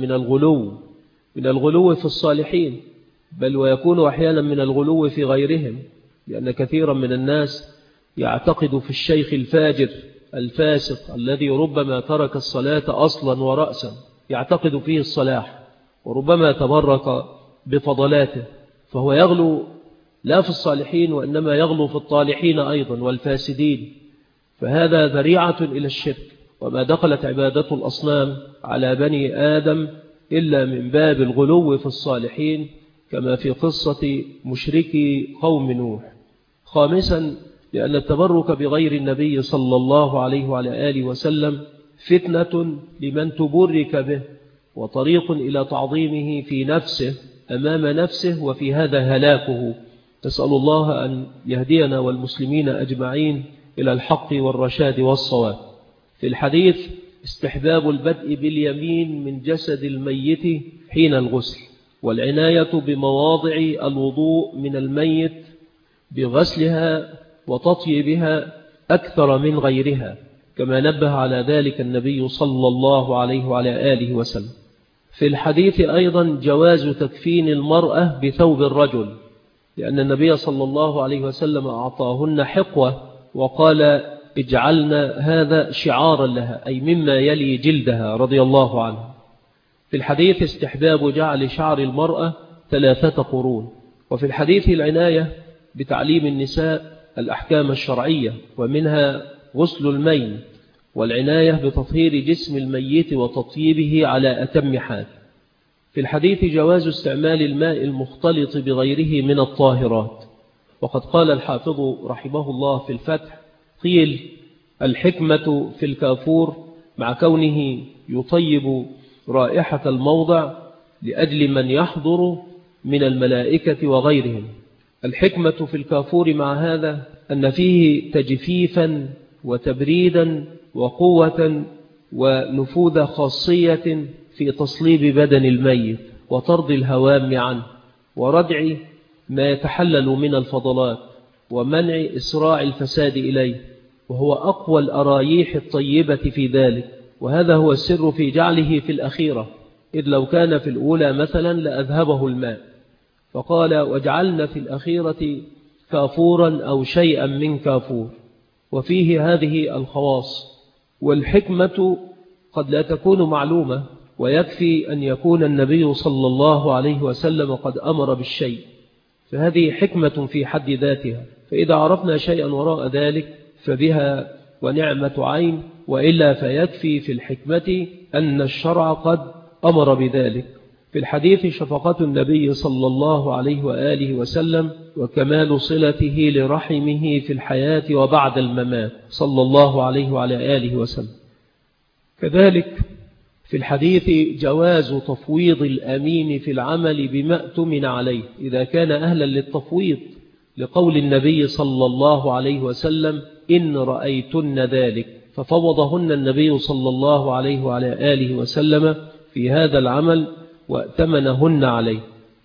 من الغلو في الصالحين، بل ويكون أحيانا من الغلو في غيرهم، لأن كثيرا من الناس يعتقد في الشيخ الفاجر الفاسق الذي ربما ترك الصلاة أصلا ورأسا، يعتقد فيه الصلاح وربما تبرك بفضلاته، فهو يغلو لا في الصالحين وإنما يغلو في الطالحين أيضا والفاسدين، فهذا ذريعة إلى الشرك. وما دخلت عبادة الأصنام على بني آدم إلا من باب الغلو في الصالحين، كما في قصة مشركي قوم نوح. خامسا لأن التبرك بغير النبي صلى الله عليه وعلى آله وسلم فتنة لمن تبرك به، وطريق إلى تعظيمه في نفسه أمام نفسه، وفي هذا هلاكه. نسأل الله أن يهدينا والمسلمين أجمعين إلى الحق والرشاد والصواب. في الحديث استحباب البدء باليمين من جسد الميت حين الغسل، والعناية بمواضع الوضوء من الميت بغسلها وتطيبها أكثر من غيرها، كما نبه على ذلك النبي صلى الله عليه وعلى آله وسلم. في الحديث أيضا جواز تكفين المرأة بثوب الرجل، لأن النبي صلى الله عليه وسلم أعطاهن حقوة وقال اجعلنا هذا شعارا لها، أي مما يلي جلدها رضي الله عنها. في الحديث استحباب جعل شعر المرأة 3 قرون. وفي الحديث العناية بتعليم النساء الأحكام الشرعية، ومنها غسل الميت والعناية بتطهير جسم الميت وتطييبه على أتم حال. في الحديث جواز استعمال الماء المختلط بغيره من الطاهرات، وقد قال الحافظ رحمه الله في الفتح: قيل الحكمة في الكافور مع كونه يطيب رائحة الموضع لأجل من يحضر من الملائكة وغيرهم. الحكمة في الكافور مع هذا أن فيه تجفيفا وتبريدا وقوة ونفوذ خاصية في تصليب بدن الميت وطرد الهوام عنه وردع ما يتحلل من الفضلات ومنع إسراع الفساد إليه، وهو أقوى الأرايح الطيبة في ذلك. وهذا هو السر في جعله في الأخيرة، إذ لو كان في الأولى مثلا لأذهبه الماء، فقال: وجعلنا في الأخيرة كافورا أو شيئا من كافور. وفيه هذه الخواص. والحكمة قد لا تكون معلومة، ويكفي أن يكون النبي صلى الله عليه وسلم قد أمر بالشيء، فهذه حكمة في حد ذاتها. فإذا عرفنا شيئا وراء ذلك فبها ونعمة عين، وإلا فيكفي في الحكمة أن الشرع قد أمر بذلك. في الحديث شفقة النبي صلى الله عليه وآله وسلم وكمال صلته لرحمه في الحياة وبعد الممات صلى الله عليه وعلى آله وسلم. كذلك في الحديث جواز تفويض الأمين في العمل بما اؤتمن عليه إذا كان أهلا للتفويض، لقول النبي صلى الله عليه وسلم: إن رأيتن ذلك، ففوضهن النبي صلى الله عليه وعلى آله وسلم في هذا العمل وأتمنهن عليه،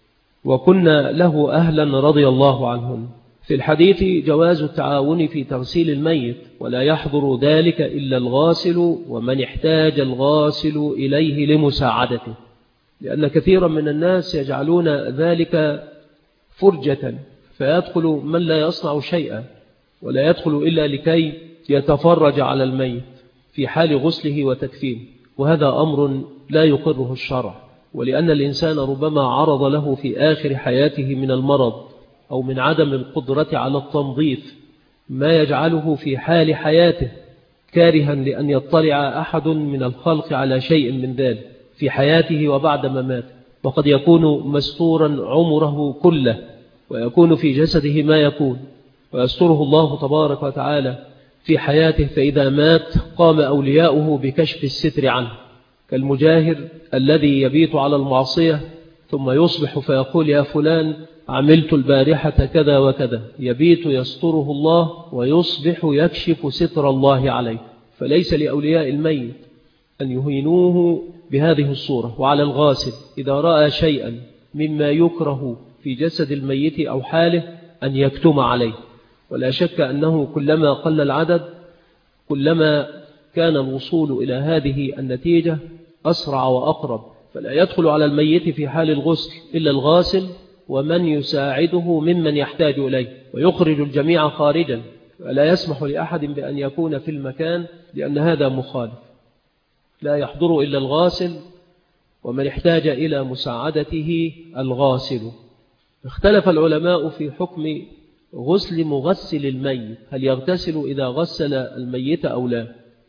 وكنا له أهلا رضي الله عنهن. في الحديث جواز التعاون في تغسيل الميت، ولا يحضر ذلك إلا الغاسل ومن احتاج الغاسل إليه لمساعدته، لأن كثيرا من الناس يجعلون ذلك فرجة، فيدخل من لا يصنع شيئا ولا يدخل إلا لكي يتفرج على الميت في حال غسله وتكفينه، وهذا أمر لا يقره الشرع. ولأن الإنسان ربما عرض له في آخر حياته من المرض أو من عدم القدرة على التنظيف ما يجعله في حال حياته كارها لأن يطلع أحد من الخلق على شيء من ذلك في حياته وبعد مماته، وقد يكون مستورا عمره كله ويكون في جسده ما يكون، ويستره الله تبارك وتعالى في حياته، فإذا مات قام أولياؤه بكشف الستر عنه، كالمجاهر الذي يبيت على المعصية ثم يصبح فيقول: يا فلان عملت البارحة كذا وكذا، يبيت يستره الله ويصبح يكشف ستر الله عليه. فليس لأولياء الميت أن يهينوه بهذه الصورة. وعلى الغاسل إذا رأى شيئا مما يكره في جسد الميت أو حاله أن يكتم عليه، ولا شك أنه كلما قل العدد كلما كان الوصول إلى هذه النتيجة أسرع وأقرب. فلا يدخل على الميت في حال الغسل إلا الغاسل ومن يساعده ممن يحتاج إليه، ويخرج الجميع خارجا، فلا يسمح لأحد بأن يكون في المكان، لأن هذا مخالف. لا يحضر إلا الغاسل ومن احتاج إلى مساعدته الغاسل. اختلف العلماء في حكم غسل مغسل الميت، هل يغتسل إذا غسل الميت أو لا؟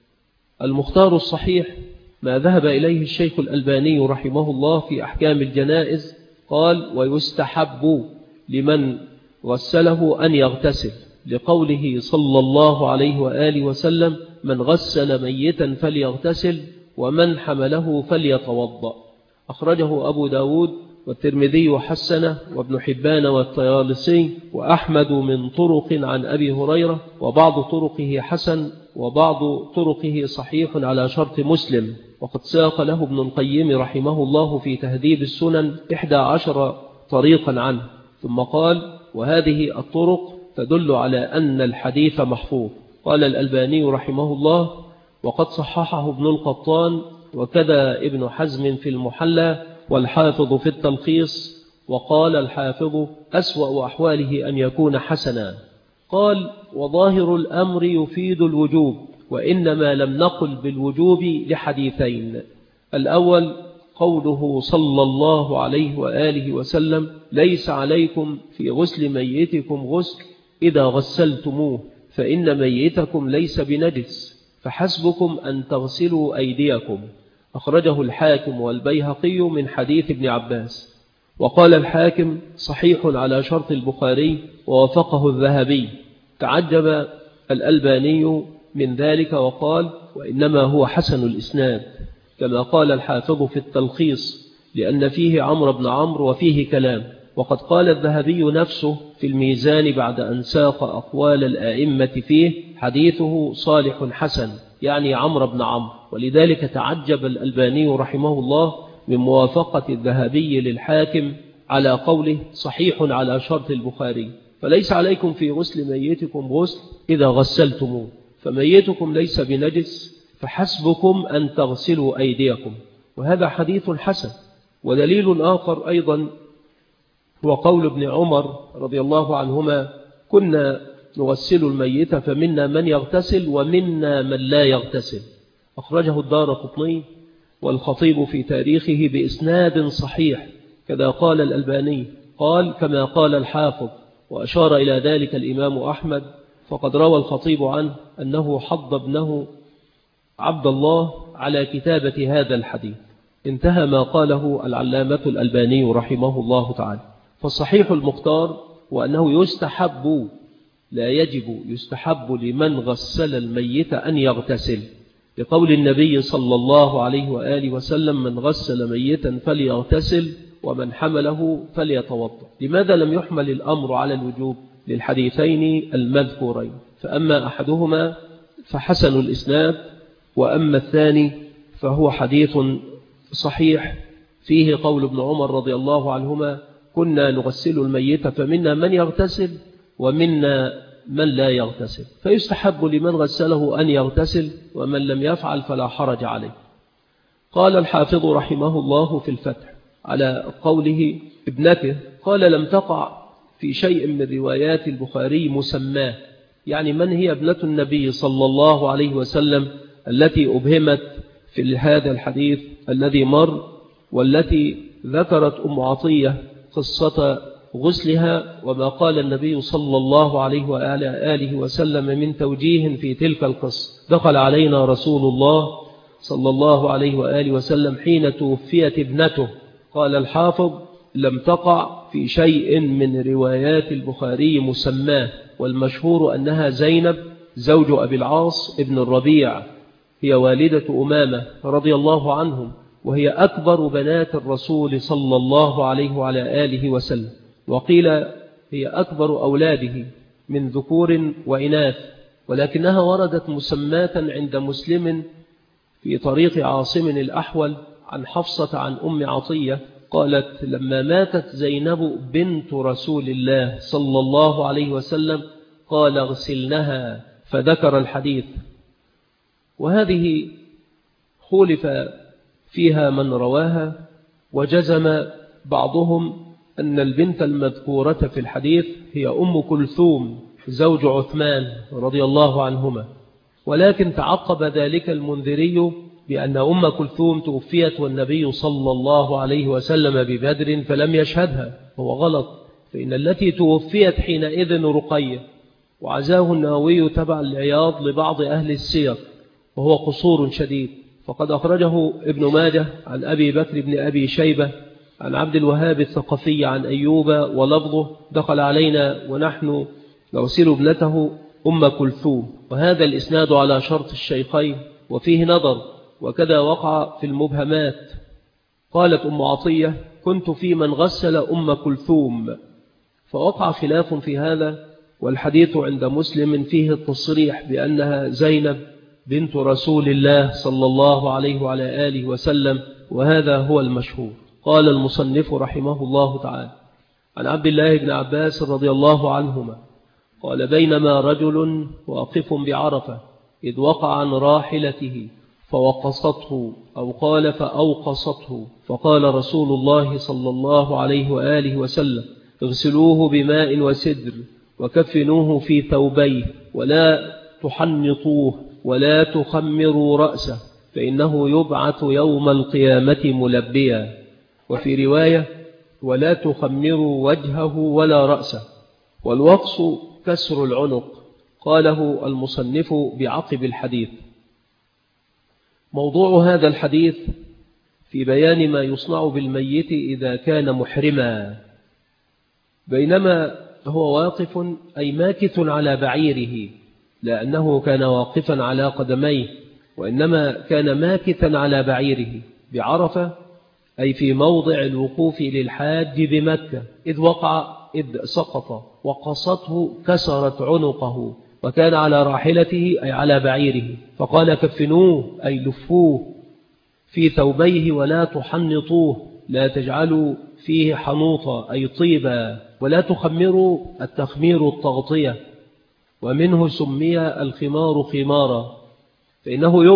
المختار الصحيح ما ذهب إليه الشيخ الألباني رحمه الله في أحكام الجنائز، قال: ويستحب لمن غسله أن يغتسل، لقوله صلى الله عليه وآله وسلم: من غسل ميتا فليغتسل ومن حمله فليتوضأ. أخرجه أبو داود والترمذي وحسنه وابن حبان والطيالسي وأحمد من طرق عن أبي هريرة، وبعض طرقه حسن وبعض طرقه صحيح على شرط مسلم. وقد ساق له ابن القيم رحمه الله في تهذيب السنن 11 طريقا عنه، ثم قال: وهذه الطرق تدل على أن الحديث محفوظ. قال الألباني رحمه الله: وقد صححه ابن القطان وكذا ابن حزم في المحلى والحافظ في التلخيص. وقال الحافظ: أسوأ أحواله أن يكون حسنا. قال: وظاهر الأمر يفيد الوجوب، وإنما لم نقل بالوجوب لحديثين. الأول قوله صلى الله عليه وآله وسلم: ليس عليكم في غسل ميتكم غسل إذا غسلتموه، فإن ميتكم ليس بنجس، فحسبكم أن تغسلوا أيديكم. أخرجه الحاكم والبيهقي من حديث ابن عباس. وقال الحاكم صحيح على شرط البخاري ووافقه الذهبي. تعجب الألباني من ذلك وقال وإنما هو حسن الإسناد، كما قال الحافظ في التلخيص، لأن فيه عمرو بن عمرو وفيه كلام. وقد قال الذهبي نفسه في الميزان بعد أن ساق أقوال الآئمة فيه حديثه صالح حسن، يعني عمرو بن عمرو. ولذلك تعجب الألباني رحمه الله من موافقة الذهبي للحاكم على قوله صحيح على شرط البخاري. فليس عليكم في غسل ميتكم غسل إذا غسلتموه، فميتكم ليس بنجس، فحسبكم أن تغسلوا أيديكم. وهذا حديث حسن. ودليل آخر أيضا هو قول ابن عمر رضي الله عنهما كنا نغسل الميت فمنا من يغتسل ومنا من لا يغتسل. أخرجه الدارقطني والخطيب في تاريخه بإسناد صحيح، كذا قال الألباني، قال كما قال الحافظ، وأشار إلى ذلك الإمام أحمد، فقد روى الخطيب عنه أنه حض ابنه عبد الله على كتابة هذا الحديث. انتهى ما قاله العلامة الألباني رحمه الله تعالى. فالصحيح المختار وأنه يستحب، لا يجب، يستحب لمن غسل الميت أن يغتسل، لقول النبي صلى الله عليه وآله وسلم من غسل ميتا فليغتسل ومن حمله فليتوضأ. لماذا لم يحمل الأمر على الوجوب للحديثين المذكورين؟ فأما أحدهما فحسن الإسناد، وأما الثاني فهو حديث صحيح فيه قول ابن عمر رضي الله عنهما كنا نغسل الميت فمنا من يغتسل ومنا من لا يغتسل، فيستحب لمن غسله أن يغتسل، ومن لم يفعل فلا حرج عليه. قال الحافظ رحمه الله في الفتح على قوله ابنته، قال لم تقع في شيء من روايات البخاري مسماه، يعني من هي ابنة النبي صلى الله عليه وسلم التي أبهمت في هذا الحديث الذي مر، والتي ذكرت أم عطية قصة غسلها وما قال النبي صلى الله عليه وآله وسلم من توجيه في تلك القصة. دخل علينا رسول الله صلى الله عليه وآله وسلم حين توفيت ابنته. قال الحافظ لم تقع في شيء من روايات البخاري مسماه، والمشهور أنها زينب زوج أبي العاص ابن الربيع، هي والدة أمامة رضي الله عنهم، وهي أكبر بنات الرسول صلى الله عليه وعلى آله وسلم، وقيل هي أكبر أولاده من ذكور وإناث، ولكنها وردت مسماة عند مسلم في طريق عاصم الأحول عن حفصة عن أم عطية قالت لما ماتت زينب بنت رسول الله صلى الله عليه وسلم قال اغسلنها، فذكر الحديث. وهذه خولف فيها من رواها، وجزم بعضهم أن البنت المذكورة في الحديث هي أم كلثوم زوج عثمان رضي الله عنهما، ولكن تعقب ذلك المنذري بأن أم كلثوم توفيت والنبي صلى الله عليه وسلم ببدر فلم يشهدها، هو غلط، فإن التي توفيت حينئذ رقية، وعزاه النووي تبع العياض لبعض أهل السير، وهو قصور شديد. فقد أخرجه ابن ماجه عن أبي بكر بن أبي شيبة عن عبد الوهاب الثقفي عن أيوب ولفظه دخل علينا ونحن نغسل ابنته أم كلثوم. وهذا الإسناد على شرط الشيخين وفيه نظر، وكذا وقع في المبهمات. قالت أم عطية كنت في من غسل أم كلثوم، فوقع خلاف في هذا، والحديث عند مسلم فيه التصريح بأنها زينب بنت رسول الله صلى الله عليه وعلى آله وسلم، وهذا هو المشهور. قال المصنف رحمه الله تعالى عن عبد الله بن عباس رضي الله عنهما قال بينما رجل واقف بعرفة إذ وقع عن راحلته فوقصته، أو قال فأوقصته، فقال رسول الله صلى الله عليه وآله وسلم اغسلوه بماء وسدر وكفنوه في ثوبيه ولا تحنطوه ولا تخمروا رأسه فإنه يبعث يوم القيامة ملبيا. وفي رواية ولا تخمروا وجهه ولا رأسه. والوقص كسر العنق. قاله المصنف بعقب الحديث. موضوع هذا الحديث في بيان ما يصنع بالميت إذا كان محرما. بينما هو واقف أي ماكث على بعيره، لأنه كان واقفا على قدميه، وإنما كان ماكثا على بعيره بعرفة، أي في موضع الوقوف للحاج بمكة، إذ سقط وقصته كسرت عنقه، وكان على راحلته أي على بعيره، فقال كفنوه أي لفوه في ثوبيه ولا تحنطوه، لا تجعلوا فيه حنوطا أي طيبا، ولا تخمروا التخمير التغطية، ومنه سمي الخمار خمارا، فإنه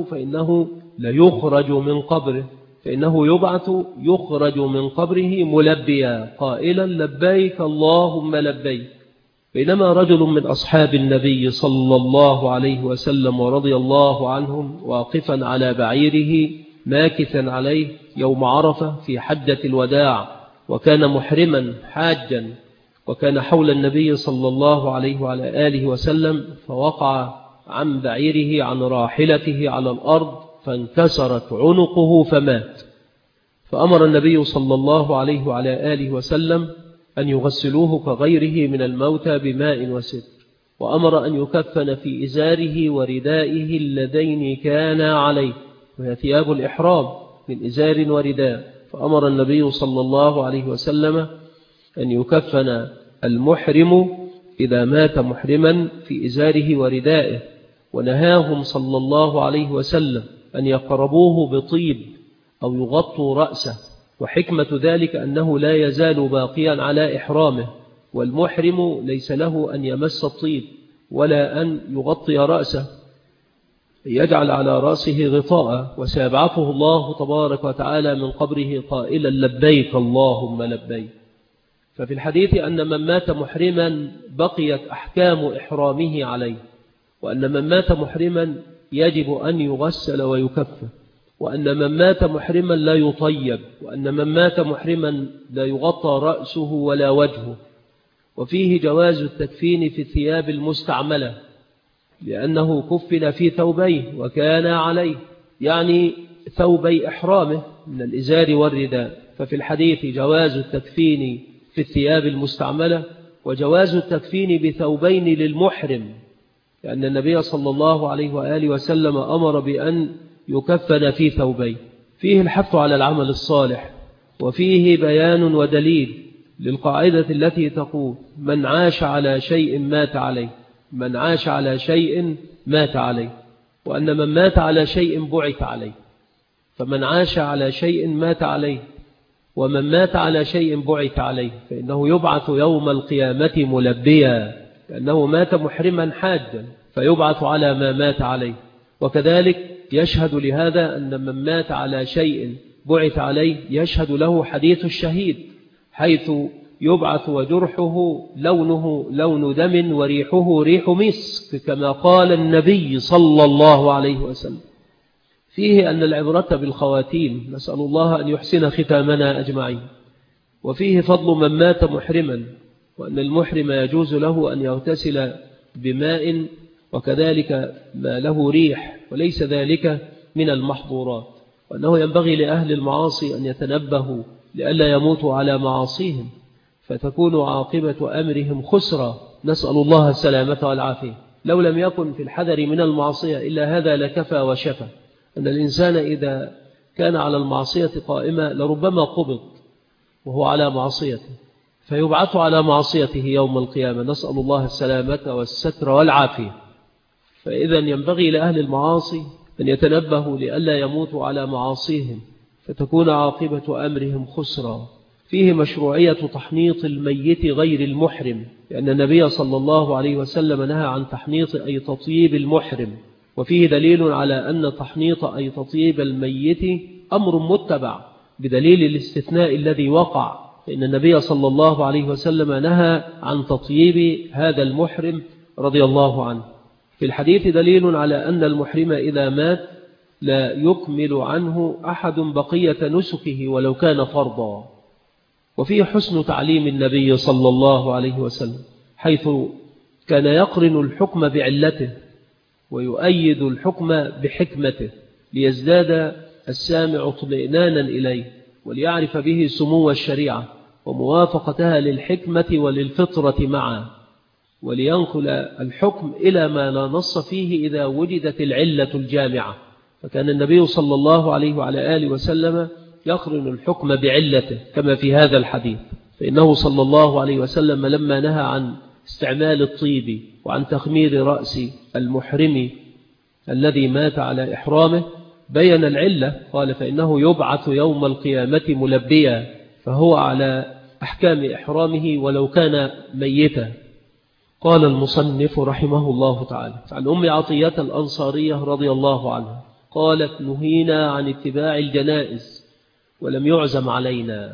يخرج من قبره ملبيا قائلا لبيك اللهم لبيك. بينما رجل من أصحاب النبي صلى الله عليه وسلم ورضي الله عنهم واقفا على بعيره ماكثا عليه يوم عرفة في حجة الوداع، وكان محرما حاجا، وكان حول النبي صلى الله عليه وعلى آله وسلم، فوقع عن بعيره عن راحلته على الأرض فانكسرت عنقه فمات. فأمر النبي صلى الله عليه وعلى آله وسلم أن يغسلوه كغيره من الموتى بماء وسدر، وأمر أن يكفن في إزاره وردائه اللذين كانا عليه، وهي ثياب الإحرام من إزار ورداء. فأمر النبي صلى الله عليه وسلم أن يكفن المحرم إذا مات محرما في إزاره وردائه، ونهاهم صلى الله عليه وسلم أن يقربوه بطيب أو يغطوا رأسه، وحكمة ذلك أنه لا يزال باقيا على إحرامه، والمحرم ليس له أن يمس الطيب ولا أن يغطي رأسه، يجعل على رأسه غطاء، وسيبعثه الله تبارك وتعالى من قبره قائلا لبيك اللهم لبيك. ففي الحديث أن من مات محرما بقيت أحكام إحرامه عليه، وأن من مات محرما يجب أن يغسل ويكفن، وأن من مات محرما لا يطيب، وأن من مات محرما لا يغطى رأسه ولا وجهه. وفيه جواز التكفين في الثياب المستعملة، لأنه كفن في ثوبيه وكان عليه، يعني ثوبي إحرامه من الإزار والرداء. ففي الحديث جواز التكفين في الثياب المستعملة، وجواز التكفين بثوبين للمحرم، لأن النبي صلى الله عليه وآله وسلم أمر بأن يكفن في ثوبين. فيه الحث على العمل الصالح، وفيه بيان ودليل للقاعدة التي تقول من عاش على شيء مات عليه، من عاش على شيء مات عليه، وأن من مات على شيء بعث عليه. فمن عاش على شيء مات عليه، ومن مات على شيء بعث عليه، فإنه يبعث يوم القيامة ملبيا، لأنه مات محرما حاجا فيبعث على ما مات عليه. وكذلك يشهد لهذا أن من مات على شيء بعث عليه يشهد له حديث الشهيد، حيث يبعث وجرحه لونه لون دم وريحه ريح مسك، كما قال النبي صلى الله عليه وسلم. فيه أن العبرة بالخواتيم، نسأل الله أن يحسن ختامنا أجمعين. وفيه فضل من مات محرما، وأن المحرم يجوز له أن يغتسل بماء، وكذلك ما له ريح، وليس ذلك من المحظورات، وأنه ينبغي لأهل المعاصي أن يتنبهوا لئلا يموتوا على معاصيهم فتكون عاقبة أمرهم خسرا، نسأل الله السلامة والعافية. لو لم يكن في الحذر من المعصية إلا هذا لكفى وشفى، أن الإنسان إذا كان على المعصية قائمة لربما قبض وهو على معصيته، فيبعث على معصيته يوم القيامة، نسأل الله السلامة والستر والعافية. فإذا ينبغي لأهل المعاصي أن يتنبهوا لئلا يموتوا على معاصيهم فتكون عاقبة أمرهم خسرا. فيه مشروعية تحنيط الميت غير المحرم، لأن النبي صلى الله عليه وسلم نهى عن تحنيط أي تطيب المحرم. وفيه دليل على أن تحنيط أي تطيب الميت أمر متبع بدليل الاستثناء الذي وقع، فإن النبي صلى الله عليه وسلم نهى عن تطيب هذا المحرم رضي الله عنه. في الحديث دليل على أن المحرم إذا مات لا يكمل عنه أحد بقية نسكه ولو كان فرضا. وفيه حسن تعليم النبي صلى الله عليه وسلم، حيث كان يقرن الحكم بعلته ويؤيد الحكم بحكمته ليزداد السامع اطمئنانا إليه، وليعرف به سمو الشريعة وموافقتها للحكمة وللفطرة معا، ولينقل الحكم إلى ما لا نص فيه إذا وجدت العلة الجامعة. فكان النبي صلى الله عليه وعلى آله وسلم يقرن الحكم بعلته كما في هذا الحديث، فإنه صلى الله عليه وسلم لما نهى عن استعمال الطيب وعن تخمير رأس المحرم الذي مات على إحرامه بين العلة، قال فإنه يبعث يوم القيامة ملبيا، فهو على أحكام إحرامه ولو كان ميتا. قال المصنف رحمه الله تعالى عن أم عطية الأنصارية رضي الله عنها قالت نهينا عن اتباع الجنائز ولم يعزم علينا.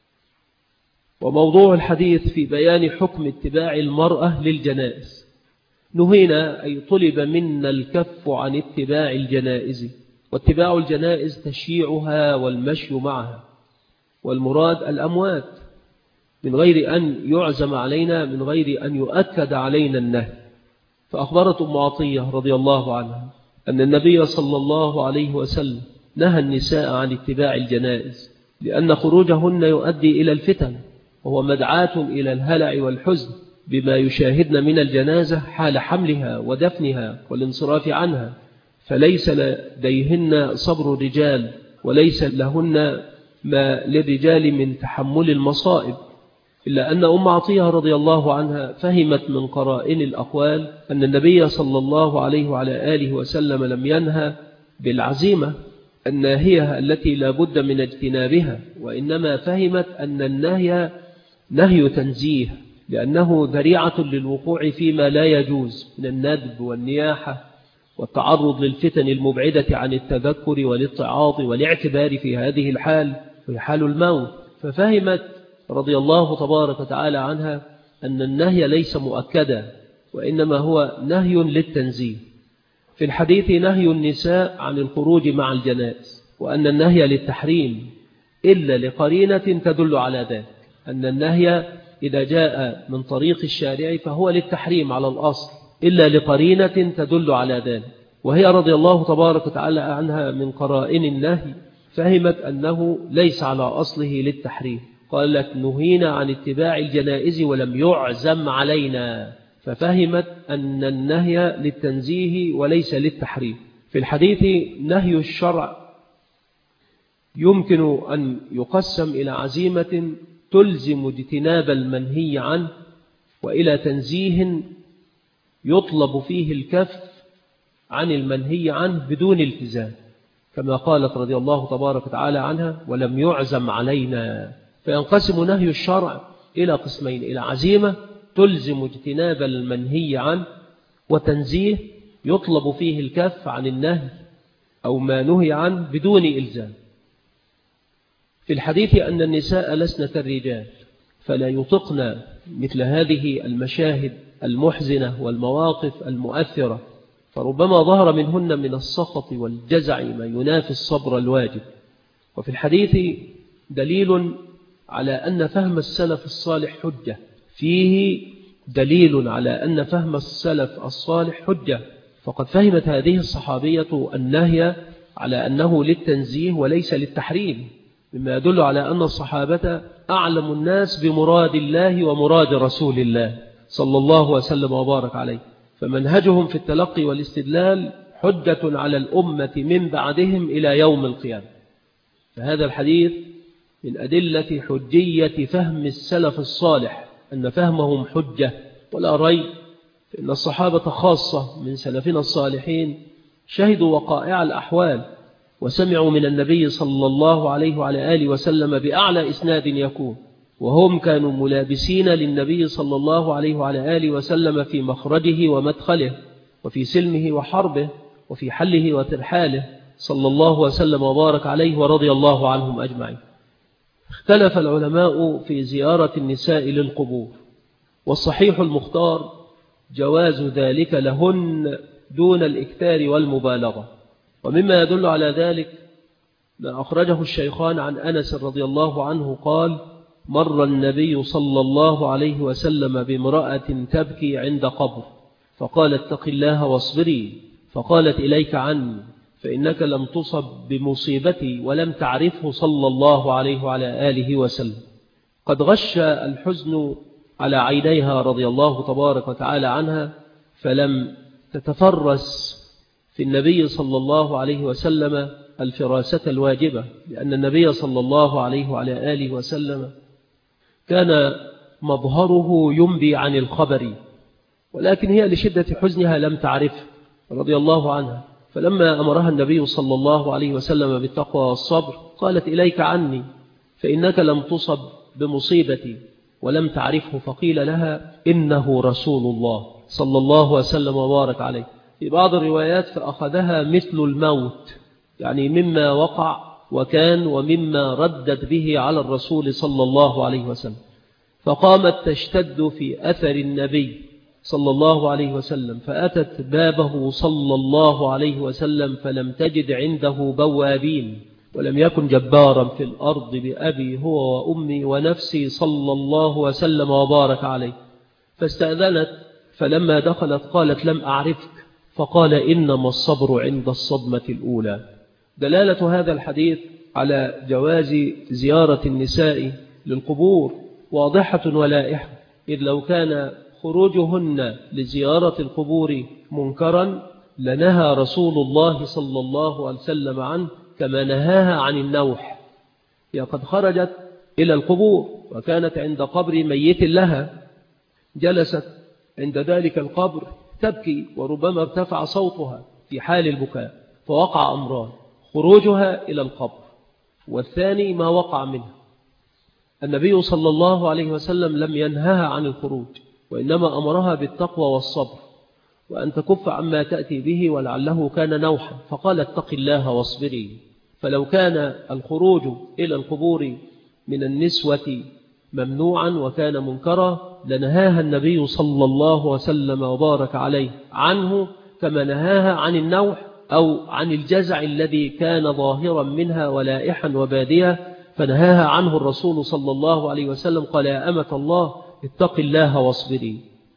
وموضوع الحديث في بيان حكم اتباع المرأة للجنائز. نهينا أي طلب منا الكف عن اتباع الجنائز، واتباع الجنائز تشييعها والمشي معها، والمراد الأموات، من غير أن يعزم علينا، من غير أن يؤكد علينا النهي. فأخبرت أم عطية رضي الله عنها أن النبي صلى الله عليه وسلم نهى النساء عن اتباع الجنائز، لأن خروجهن يؤدي إلى الفتن، وهو مدعاة إلى الهلع والحزن بما يشاهدن من الجنازة حال حملها ودفنها والانصراف عنها، فليس لديهن صبر الرجال، وليس لهن ما للرجال من تحمل المصائب. إلا أن أم عطية رضي الله عنها فهمت من قرائن الأقوال أن النبي صلى الله عليه وعلى آله وسلم لم ينهى بالعزيمة الناهية التي لا بد من اجتنابها، وإنما فهمت أن النهي نهي تنزيه، لأنه ذريعة للوقوع فيما لا يجوز من الندب والنياحة والتعرض للفتن المبعدة عن التذكر والاتعاظ والاعتبار في هذه الحال، وهي حال الموت. ففهمت رضي الله تبارك وتعالى عنها أن النهي ليس مؤكدا، وإنما هو نهي للتنزيه. في الحديث نهي النساء عن الخروج مع الجنائز، وأن النهي للتحريم إلا لقرينة تدل على ذلك، أن النهي إذا جاء من طريق الشارع فهو للتحريم على الأصل، إلا لقرينة تدل على ذلك. وهي رضي الله تبارك وتعالى عنها من قرائن النهي فهمت أنه ليس على أصله للتحريم. قالت نهينا عن اتباع الجنائز ولم يعزم علينا، ففهمت أن النهي للتنزيه وليس للتحريم. في الحديث نهي الشرع يمكن أن يقسم إلى عزيمة تلزم اجتناب المنهي عنه، وإلى تنزيه يطلب فيه الكف عن المنهي عنه بدون التزام، كما قالت رضي الله تبارك وتعالى عنها ولم يعزم علينا. فينقسم نهي الشرع إلى قسمين: إلى عزيمة تلزم اجتناب المنهي عنه، وتنزيه يطلب فيه الكف عن النهي أو ما نهي عنه بدون إلزام. في الحديث أن النساء لسن كالرجال، فلا يطقن مثل هذه المشاهد المحزنة والمواقف المؤثرة، فربما ظهر منهن من السخط والجزع ما ينافي الصبر الواجب. وفي الحديث دليل على أن فهم السلف الصالح حجة، فيه دليل على أن فهم السلف الصالح حجة، فقد فهمت هذه الصحابية النهي على أنه للتنزيه وليس للتحريم، مما يدل على أن الصحابة أعلم الناس بمراد الله ومراد رسول الله صلى الله وسلم وبارك عليه، فمنهجهم في التلقي والاستدلال حجة على الأمة من بعدهم إلى يوم القيامة. فهذا الحديث من أدلة حجية فهم السلف الصالح، أن فهمهم حجة ولا ريب، فإن الصحابة خاصة من سلفنا الصالحين شهدوا وقائع الأحوال وسمعوا من النبي صلى الله عليه وعلى آله وسلم بأعلى إسناد يكون، وهم كانوا ملابسين للنبي صلى الله عليه وعلى آله وسلم في مخرجه ومدخله، وفي سلمه وحربه، وفي حله وترحاله صلى الله وسلم وبارك عليه ورضي الله عنهم أجمعين. اختلف العلماء في زيارة النساء للقبور، والصحيح المختار جواز ذلك لهن دون الإكثار والمبالغة. ومما يدل على ذلك ما أخرجه الشيخان عن أنس رضي الله عنه قال: مر النبي صلى الله عليه وسلم بامرأة تبكي عند قبر، فقال: اتق الله واصبري، فقالت: إليك عني، فإنك لم تصب بمصيبتي ولم تعرفه صلى الله عليه وعلى آله وسلم. قد غش الحزن على عينيها رضي الله تبارك وتعالى عنها، فلم تتفرس في النبي صلى الله عليه وسلم الفراسة الواجبة، لأن النبي صلى الله عليه وعلى آله وسلم كان مظهره ينبي عن الخبر، ولكن هي لشدة حزنها لم تعرف رضي الله عنها. فلما أمرها النبي صلى الله عليه وسلم بالتقوى والصبر قالت: إليك عني، فإنك لم تصب بمصيبتي ولم تعرفه. فقيل لها: إنه رسول الله صلى الله وسلم وبارك عليه. في بعض الروايات فأخذها مثل الموت، يعني مما وقع وكان ومما ردت به على الرسول صلى الله عليه وسلم. فقامت تشتد في أثر النبي صلى الله عليه وسلم، فأتت بابه صلى الله عليه وسلم فلم تجد عنده بوابين، ولم يكن جبارا في الأرض بأبي هو وأمي ونفسي صلى الله وسلم وبارك عليه. فاستأذنت، فلما دخلت قالت: لم أعرفك. فقال: إنما الصبر عند الصدمة الأولى. دلالة هذا الحديث على جواز زيارة النساء للقبور واضحة ولائحة، إذ لو كان خروجهن لزيارة القبور منكرا لنهى رسول الله صلى الله عليه وسلم عنه، كما نهاها عن النوح. هي قد خرجت إلى القبور وكانت عند قبر ميت لها، جلست عند ذلك القبر تبكي، وربما ارتفع صوتها في حال البكاء، فوقع أمران: خروجها إلى القبر، والثاني ما وقع منه. النبي صلى الله عليه وسلم لم ينهها عن الخروج، وإنما أمرها بالتقوى والصبر، وأن تكف عما تأتي به، ولعله كان نوحا، فقال: اتق الله واصبري. فلو كان الخروج إلى القبور من النسوة ممنوعا وكان منكرا لنهاها النبي صلى الله وسلم وبارك عليه عنه، كما نهاها عن النوح أو عن الجزع الذي كان ظاهرا منها ولائحا وباديا، فنهاها عنه الرسول صلى الله عليه وسلم. قال: يا أمة الله اتق الله واصبري.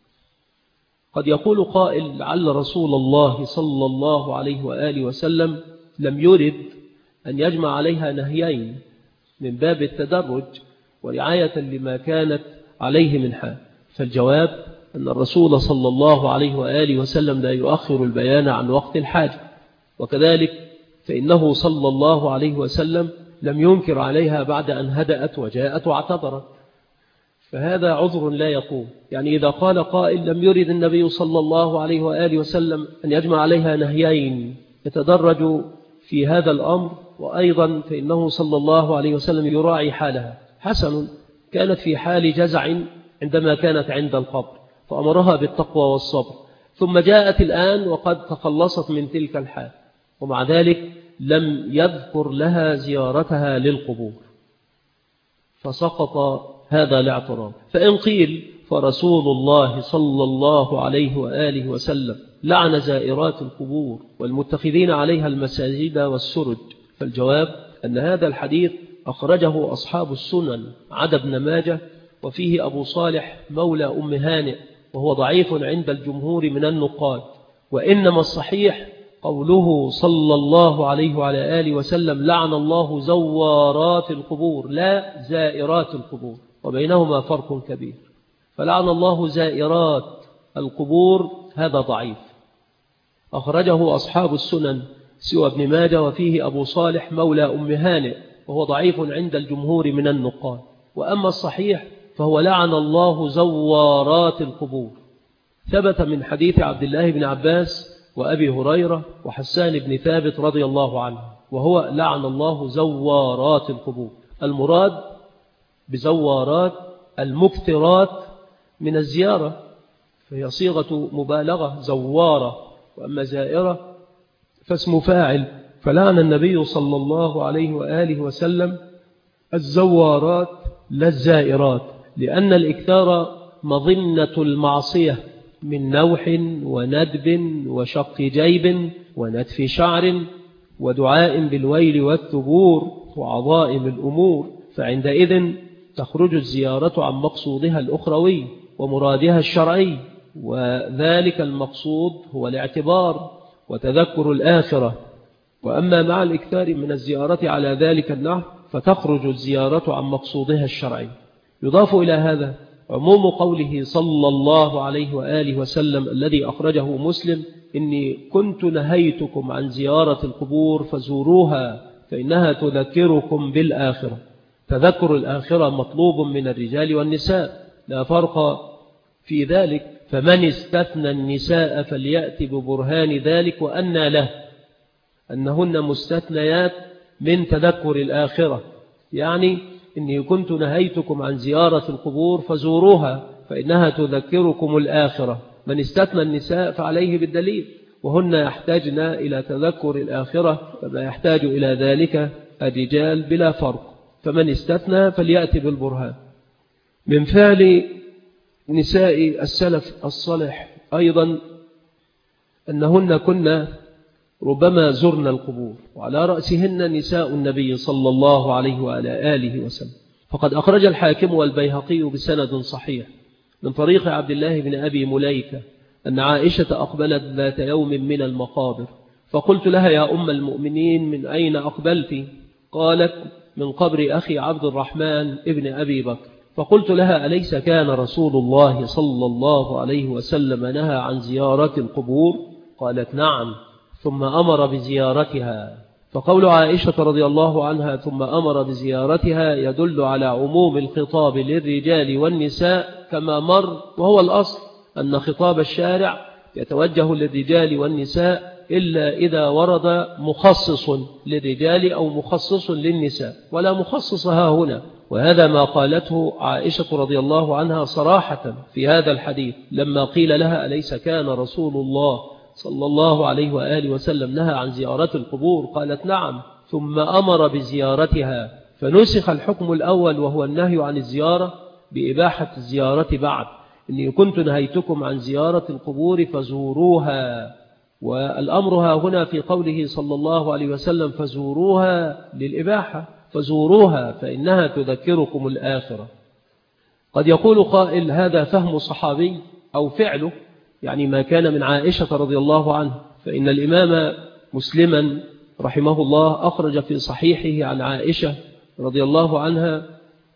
قد يقول قائل: لعل رسول الله صلى الله عليه وآله وسلم لم يرد أن يجمع عليها نهيين من باب التدرج ورعاية لما كانت عليه من حال. فالجواب أن الرسول صلى الله عليه وآله وسلم لا يؤخر البيان عن وقت الحاجة، وكذلك فإنه صلى الله عليه وسلم لم ينكر عليها بعد أن هدأت وجاءت واعتذرت، فهذا عذر لا يقوم. يعني إذا قال قائل: لم يرد النبي صلى الله عليه وآله وسلم أن يجمع عليها نهيين يتدرج في هذا الأمر، وأيضا فإنه صلى الله عليه وسلم يراعي حالها. حسن، كانت في حال جزع عندما كانت عند القبر فأمرها بالتقوى والصبر، ثم جاءت الآن وقد تخلصت من تلك الحال، ومع ذلك لم يذكر لها زيارتها للقبور، فسقط هذا الاعتراض. فإن قيل فرسول الله صلى الله عليه وآله وسلم لعن زائرات القبور والمتخذين عليها المساجد والسرج، فالجواب أن هذا الحديث أخرجه أصحاب السنن عدا ابن ماجه، وفيه أبو صالح مولى أم هانئ، وهو ضعيف عند الجمهور من النقاد. وإنما الصحيح قوله صلى الله عليه وعلى آله وسلم: لعن الله زوارات القبور، لا زائرات القبور، وبينهما فرق كبير. فلعن الله زائرات القبور هذا ضعيف، أخرجه أصحاب السنن سوى ابن ماجه، وفيه أبو صالح مولى أم هانئ، وهو ضعيف عند الجمهور من النقاد. وأما الصحيح فهو لعن الله زوارات القبور، ثبت من حديث عبد الله بن عباس وأبي هريرة وحسان بن ثابت رضي الله عنه، وهو لعن الله زوارات القبور. المراد بزوارات المكثرات من الزيارة، فهي صيغة مبالغة، زوارة. وأما زائرة فاسم فاعل، فلعن النبي صلى الله عليه وآله وسلم الزوارات لا الزائرات، لأن الإكثار مظنة المعصية من نوح وندب وشق جيب ونتف شعر ودعاء بالويل والثبور وعظائم الأمور، فعندئذ تخرج الزيارة عن مقصودها الأخروي ومرادها الشرعي، وذلك المقصود هو الاعتبار وتذكر الآخرة وأما مع الإكثار من الزيارة على ذلك النحو فتخرج الزيارة عن مقصودها الشرعي. يضاف إلى هذا عموم قوله صلى الله عليه وآله وسلم الذي أخرجه مسلم: إني كنت نهيتكم عن زيارة القبور فزوروها فإنها تذكركم بالآخرة. تذكر الآخرة مطلوب من الرجال والنساء لا فرق في ذلك، فمن استثنى النساء فليأتي ببرهان ذلك وأنى له أنهن مستثنيات من تذكر الآخرة، يعني إني كنت نهيتكم عن زيارة القبور فزوروها فإنها تذكركم الآخرة. من استثنى النساء فعليه بالدليل، وهن يحتاجن إلى تذكر الآخرة كما يحتاج إلى ذلك الرجال بلا فرق، فمن استثنى فليأتي بالبرهان. من فعل نساء السلف الصالح أيضا أنهن كنا ربما زرنا القبور، وعلى رأسهن نساء النبي صلى الله عليه وعلى آله وسلم. فقد أخرج الحاكم والبيهقي بسند صحيح من طريق عبد الله بن أبي مليكة أن عائشة أقبلت ذات يوم من المقابر، فقلت لها: يا أم المؤمنين من أين أقبلت؟ قالت: من قبر أخي عبد الرحمن ابن أبي بكر. فقلت لها: أليس كان رسول الله صلى الله عليه وسلم نهى عن زيارة القبور؟ قالت: نعم، ثم أمر بزيارتها. فقول عائشة رضي الله عنها ثم أمر بزيارتها يدل على عموم الخطاب للرجال والنساء كما مر، وهو الأصل أن خطاب الشارع يتوجه للرجال والنساء إلا إذا ورد مخصص للرجال أو مخصص للنساء، ولا مخصص ها هنا. وهذا ما قالته عائشة رضي الله عنها صراحة في هذا الحديث لما قيل لها: أليس كان رسول الله صلى الله عليه وآله وسلم نهى عن زيارة القبور؟ قالت: نعم، ثم أمر بزيارتها. فنسخ الحكم الأول وهو النهي عن الزيارة بإباحة الزيارة بعد: إني كنت نهيتكم عن زيارة القبور فزوروها. والأمر ها هنا في قوله صلى الله عليه وسلم فزوروها للإباحة، فزوروها فإنها تذكركم الآخرة. قد يقول قائل: هذا فهم صحابي أو فعله، يعني ما كان من عائشة رضي الله عنه، فإن الإمام مسلما رحمه الله أخرج في صحيحه عن عائشة رضي الله عنها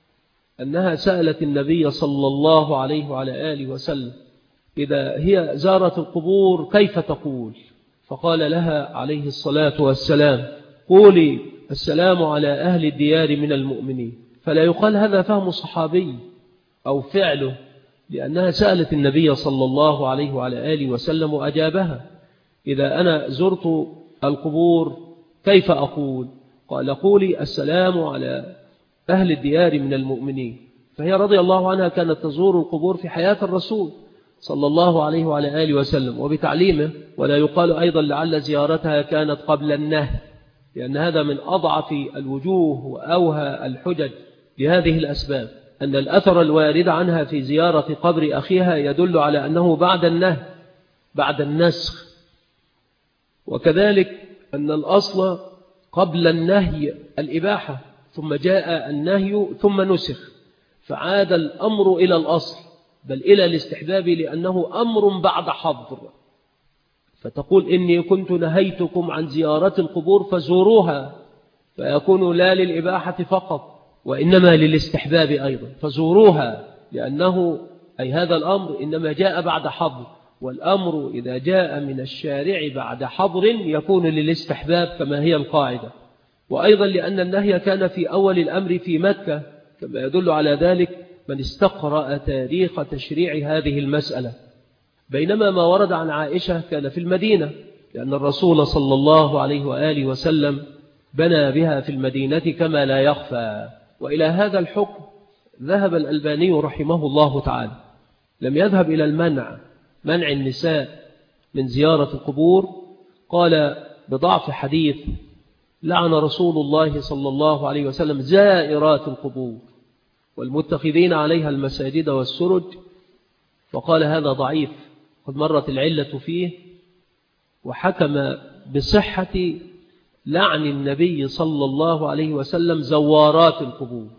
أنها سألت النبي صلى الله عليه وعلى آله وسلم: إذا هي زارت القبور كيف تقول؟ فقال لها عليه الصلاة والسلام: قولي السلام على أهل الديار من المؤمنين. فلا يقال هذا فهم صحابي أو فعله، لأنها سألت النبي صلى الله عليه وعلى آله وسلم وأجابها: إذا أنا زرت القبور كيف أقول؟ قال: قولي السلام على أهل الديار من المؤمنين. فهي رضي الله عنها كانت تزور القبور في حياة الرسول صلى الله عليه وعلى آله وسلم وبتعليمه. ولا يقال أيضا لعل زيارتها كانت قبل النهي، لأن هذا من أضعف الوجوه وأوهى الحجج لهذه الأسباب، أن الأثر الوارد عنها في زيارة قبر أخيها يدل على أنه بعد النهي، بعد النسخ. وكذلك أن الأصل قبل النهي الإباحة، ثم جاء النهي ثم نسخ، فعاد الأمر إلى الأصل بل إلى الاستحباب، لأنه أمر بعد حظر. فتقول: إني كنت نهيتكم عن زيارة القبور فزوروها، فيكون لا للإباحة فقط وإنما للاستحباب أيضا، فزوروها، لأنه أي هذا الأمر إنما جاء بعد حظر، والأمر إذا جاء من الشارع بعد حظر يكون للاستحباب كما هي القاعدة. وأيضا لأن النهي كان في أول الأمر في مكة، كما يدل على ذلك من استقرأ تاريخ تشريع هذه المسألة، بينما ما ورد عن عائشة كان في المدينة، لأن الرسول صلى الله عليه وآله وسلم بنى بها في المدينة كما لا يخفى. وإلى هذا الحكم ذهب الألباني رحمه الله تعالى، لم يذهب إلى منع النساء من زيارة القبور، قال بضعف حديث لعن رسول الله صلى الله عليه وسلم زائرات القبور والمتخذين عليها المساجد والسرج، فقال هذا ضعيف قد مرت العلة فيه، وحكم بصحة لعن النبي صلى الله عليه وسلم زوارات القبور.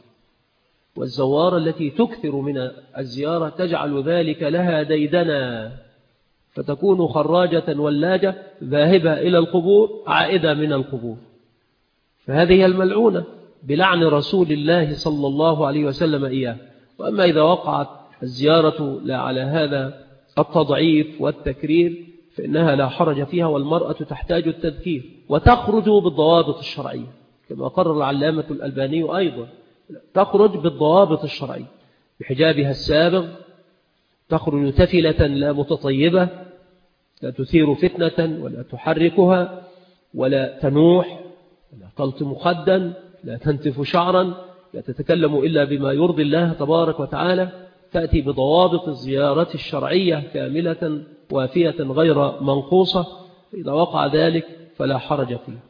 والزوارة التي تكثر من الزيارة تجعل ذلك لها ديدنا، فتكون خراجة ولاجة ذاهبة إلى القبور عائدة من القبور. فهذه الملعونة بلعن رسول الله صلى الله عليه وسلم إياه. وأما إذا وقعت الزيارة لا على هذا التضعيف والتكرير فإنها لا حرج فيها، والمرأة تحتاج التذكير وتخرج بالضوابط الشرعية كما قرر العلامة الألباني أيضا، تخرج بالضوابط الشرعية بحجابها السابغ، تخرج تفلة لا متطيبة، لا تثير فتنة ولا تحركها ولا تنوح ولا تلطم خدا، لا تنتف شعرا، لا تتكلم إلا بما يرضي الله تبارك وتعالى، تأتي بضوابط الزيارة الشرعية كاملة وافية غير منقوصة. إذا وقع ذلك فلا حرج فيه.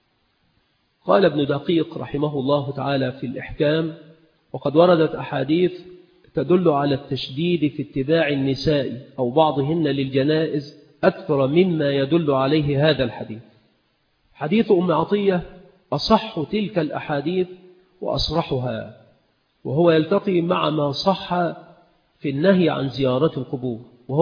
قال ابن دقيق رحمه الله تعالى في الإحكام: وقد وردت أحاديث تدل على التشديد في اتباع النساء أو بعضهن للجنائز أكثر مما يدل عليه هذا الحديث. حديث أم عطية أصح تلك الأحاديث وأصرحها، وهو يلتقي مع ما صح في النهي عن زيارة القبور، وهو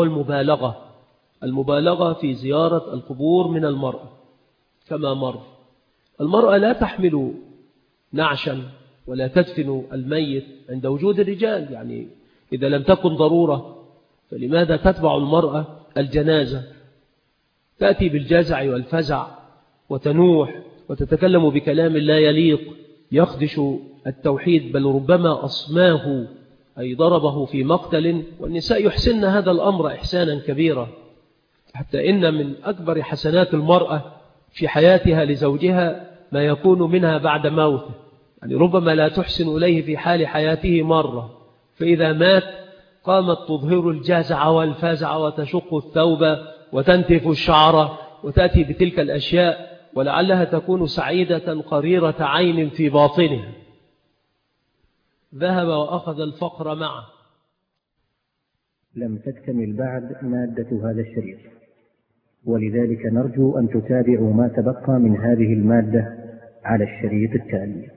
المبالغة في زيارة القبور من المرأة. كما مر، المرأة لا تحمل نعشا ولا تدفن الميت عند وجود الرجال، يعني إذا لم تكن ضرورة فلماذا تتبع المرأة الجنازة؟ تأتي بالجزع والفزع وتنوح وتتكلم بكلام لا يليق يخدش التوحيد، بل ربما أصماه أي ضربه في مقتل. والنساء يحسن هذا الأمر إحسانا كبيرا، حتى إن من أكبر حسنات المرأة في حياتها لزوجها ما يكون منها بعد موته، يعني ربما لا تحسن إليه في حال حياته مرة، فإذا مات قامت تظهر الجزع والفزع وتشق الثوب وتنتف الشعر وتأتي بتلك الأشياء، ولعلها تكون سعيدة قريرة عين في باطنها. ذهب وأخذ الفقر معه. لم تكتمل بعد مادة هذا الشريط، ولذلك نرجو أن تتابعوا ما تبقى من هذه المادة على الشريط التالي.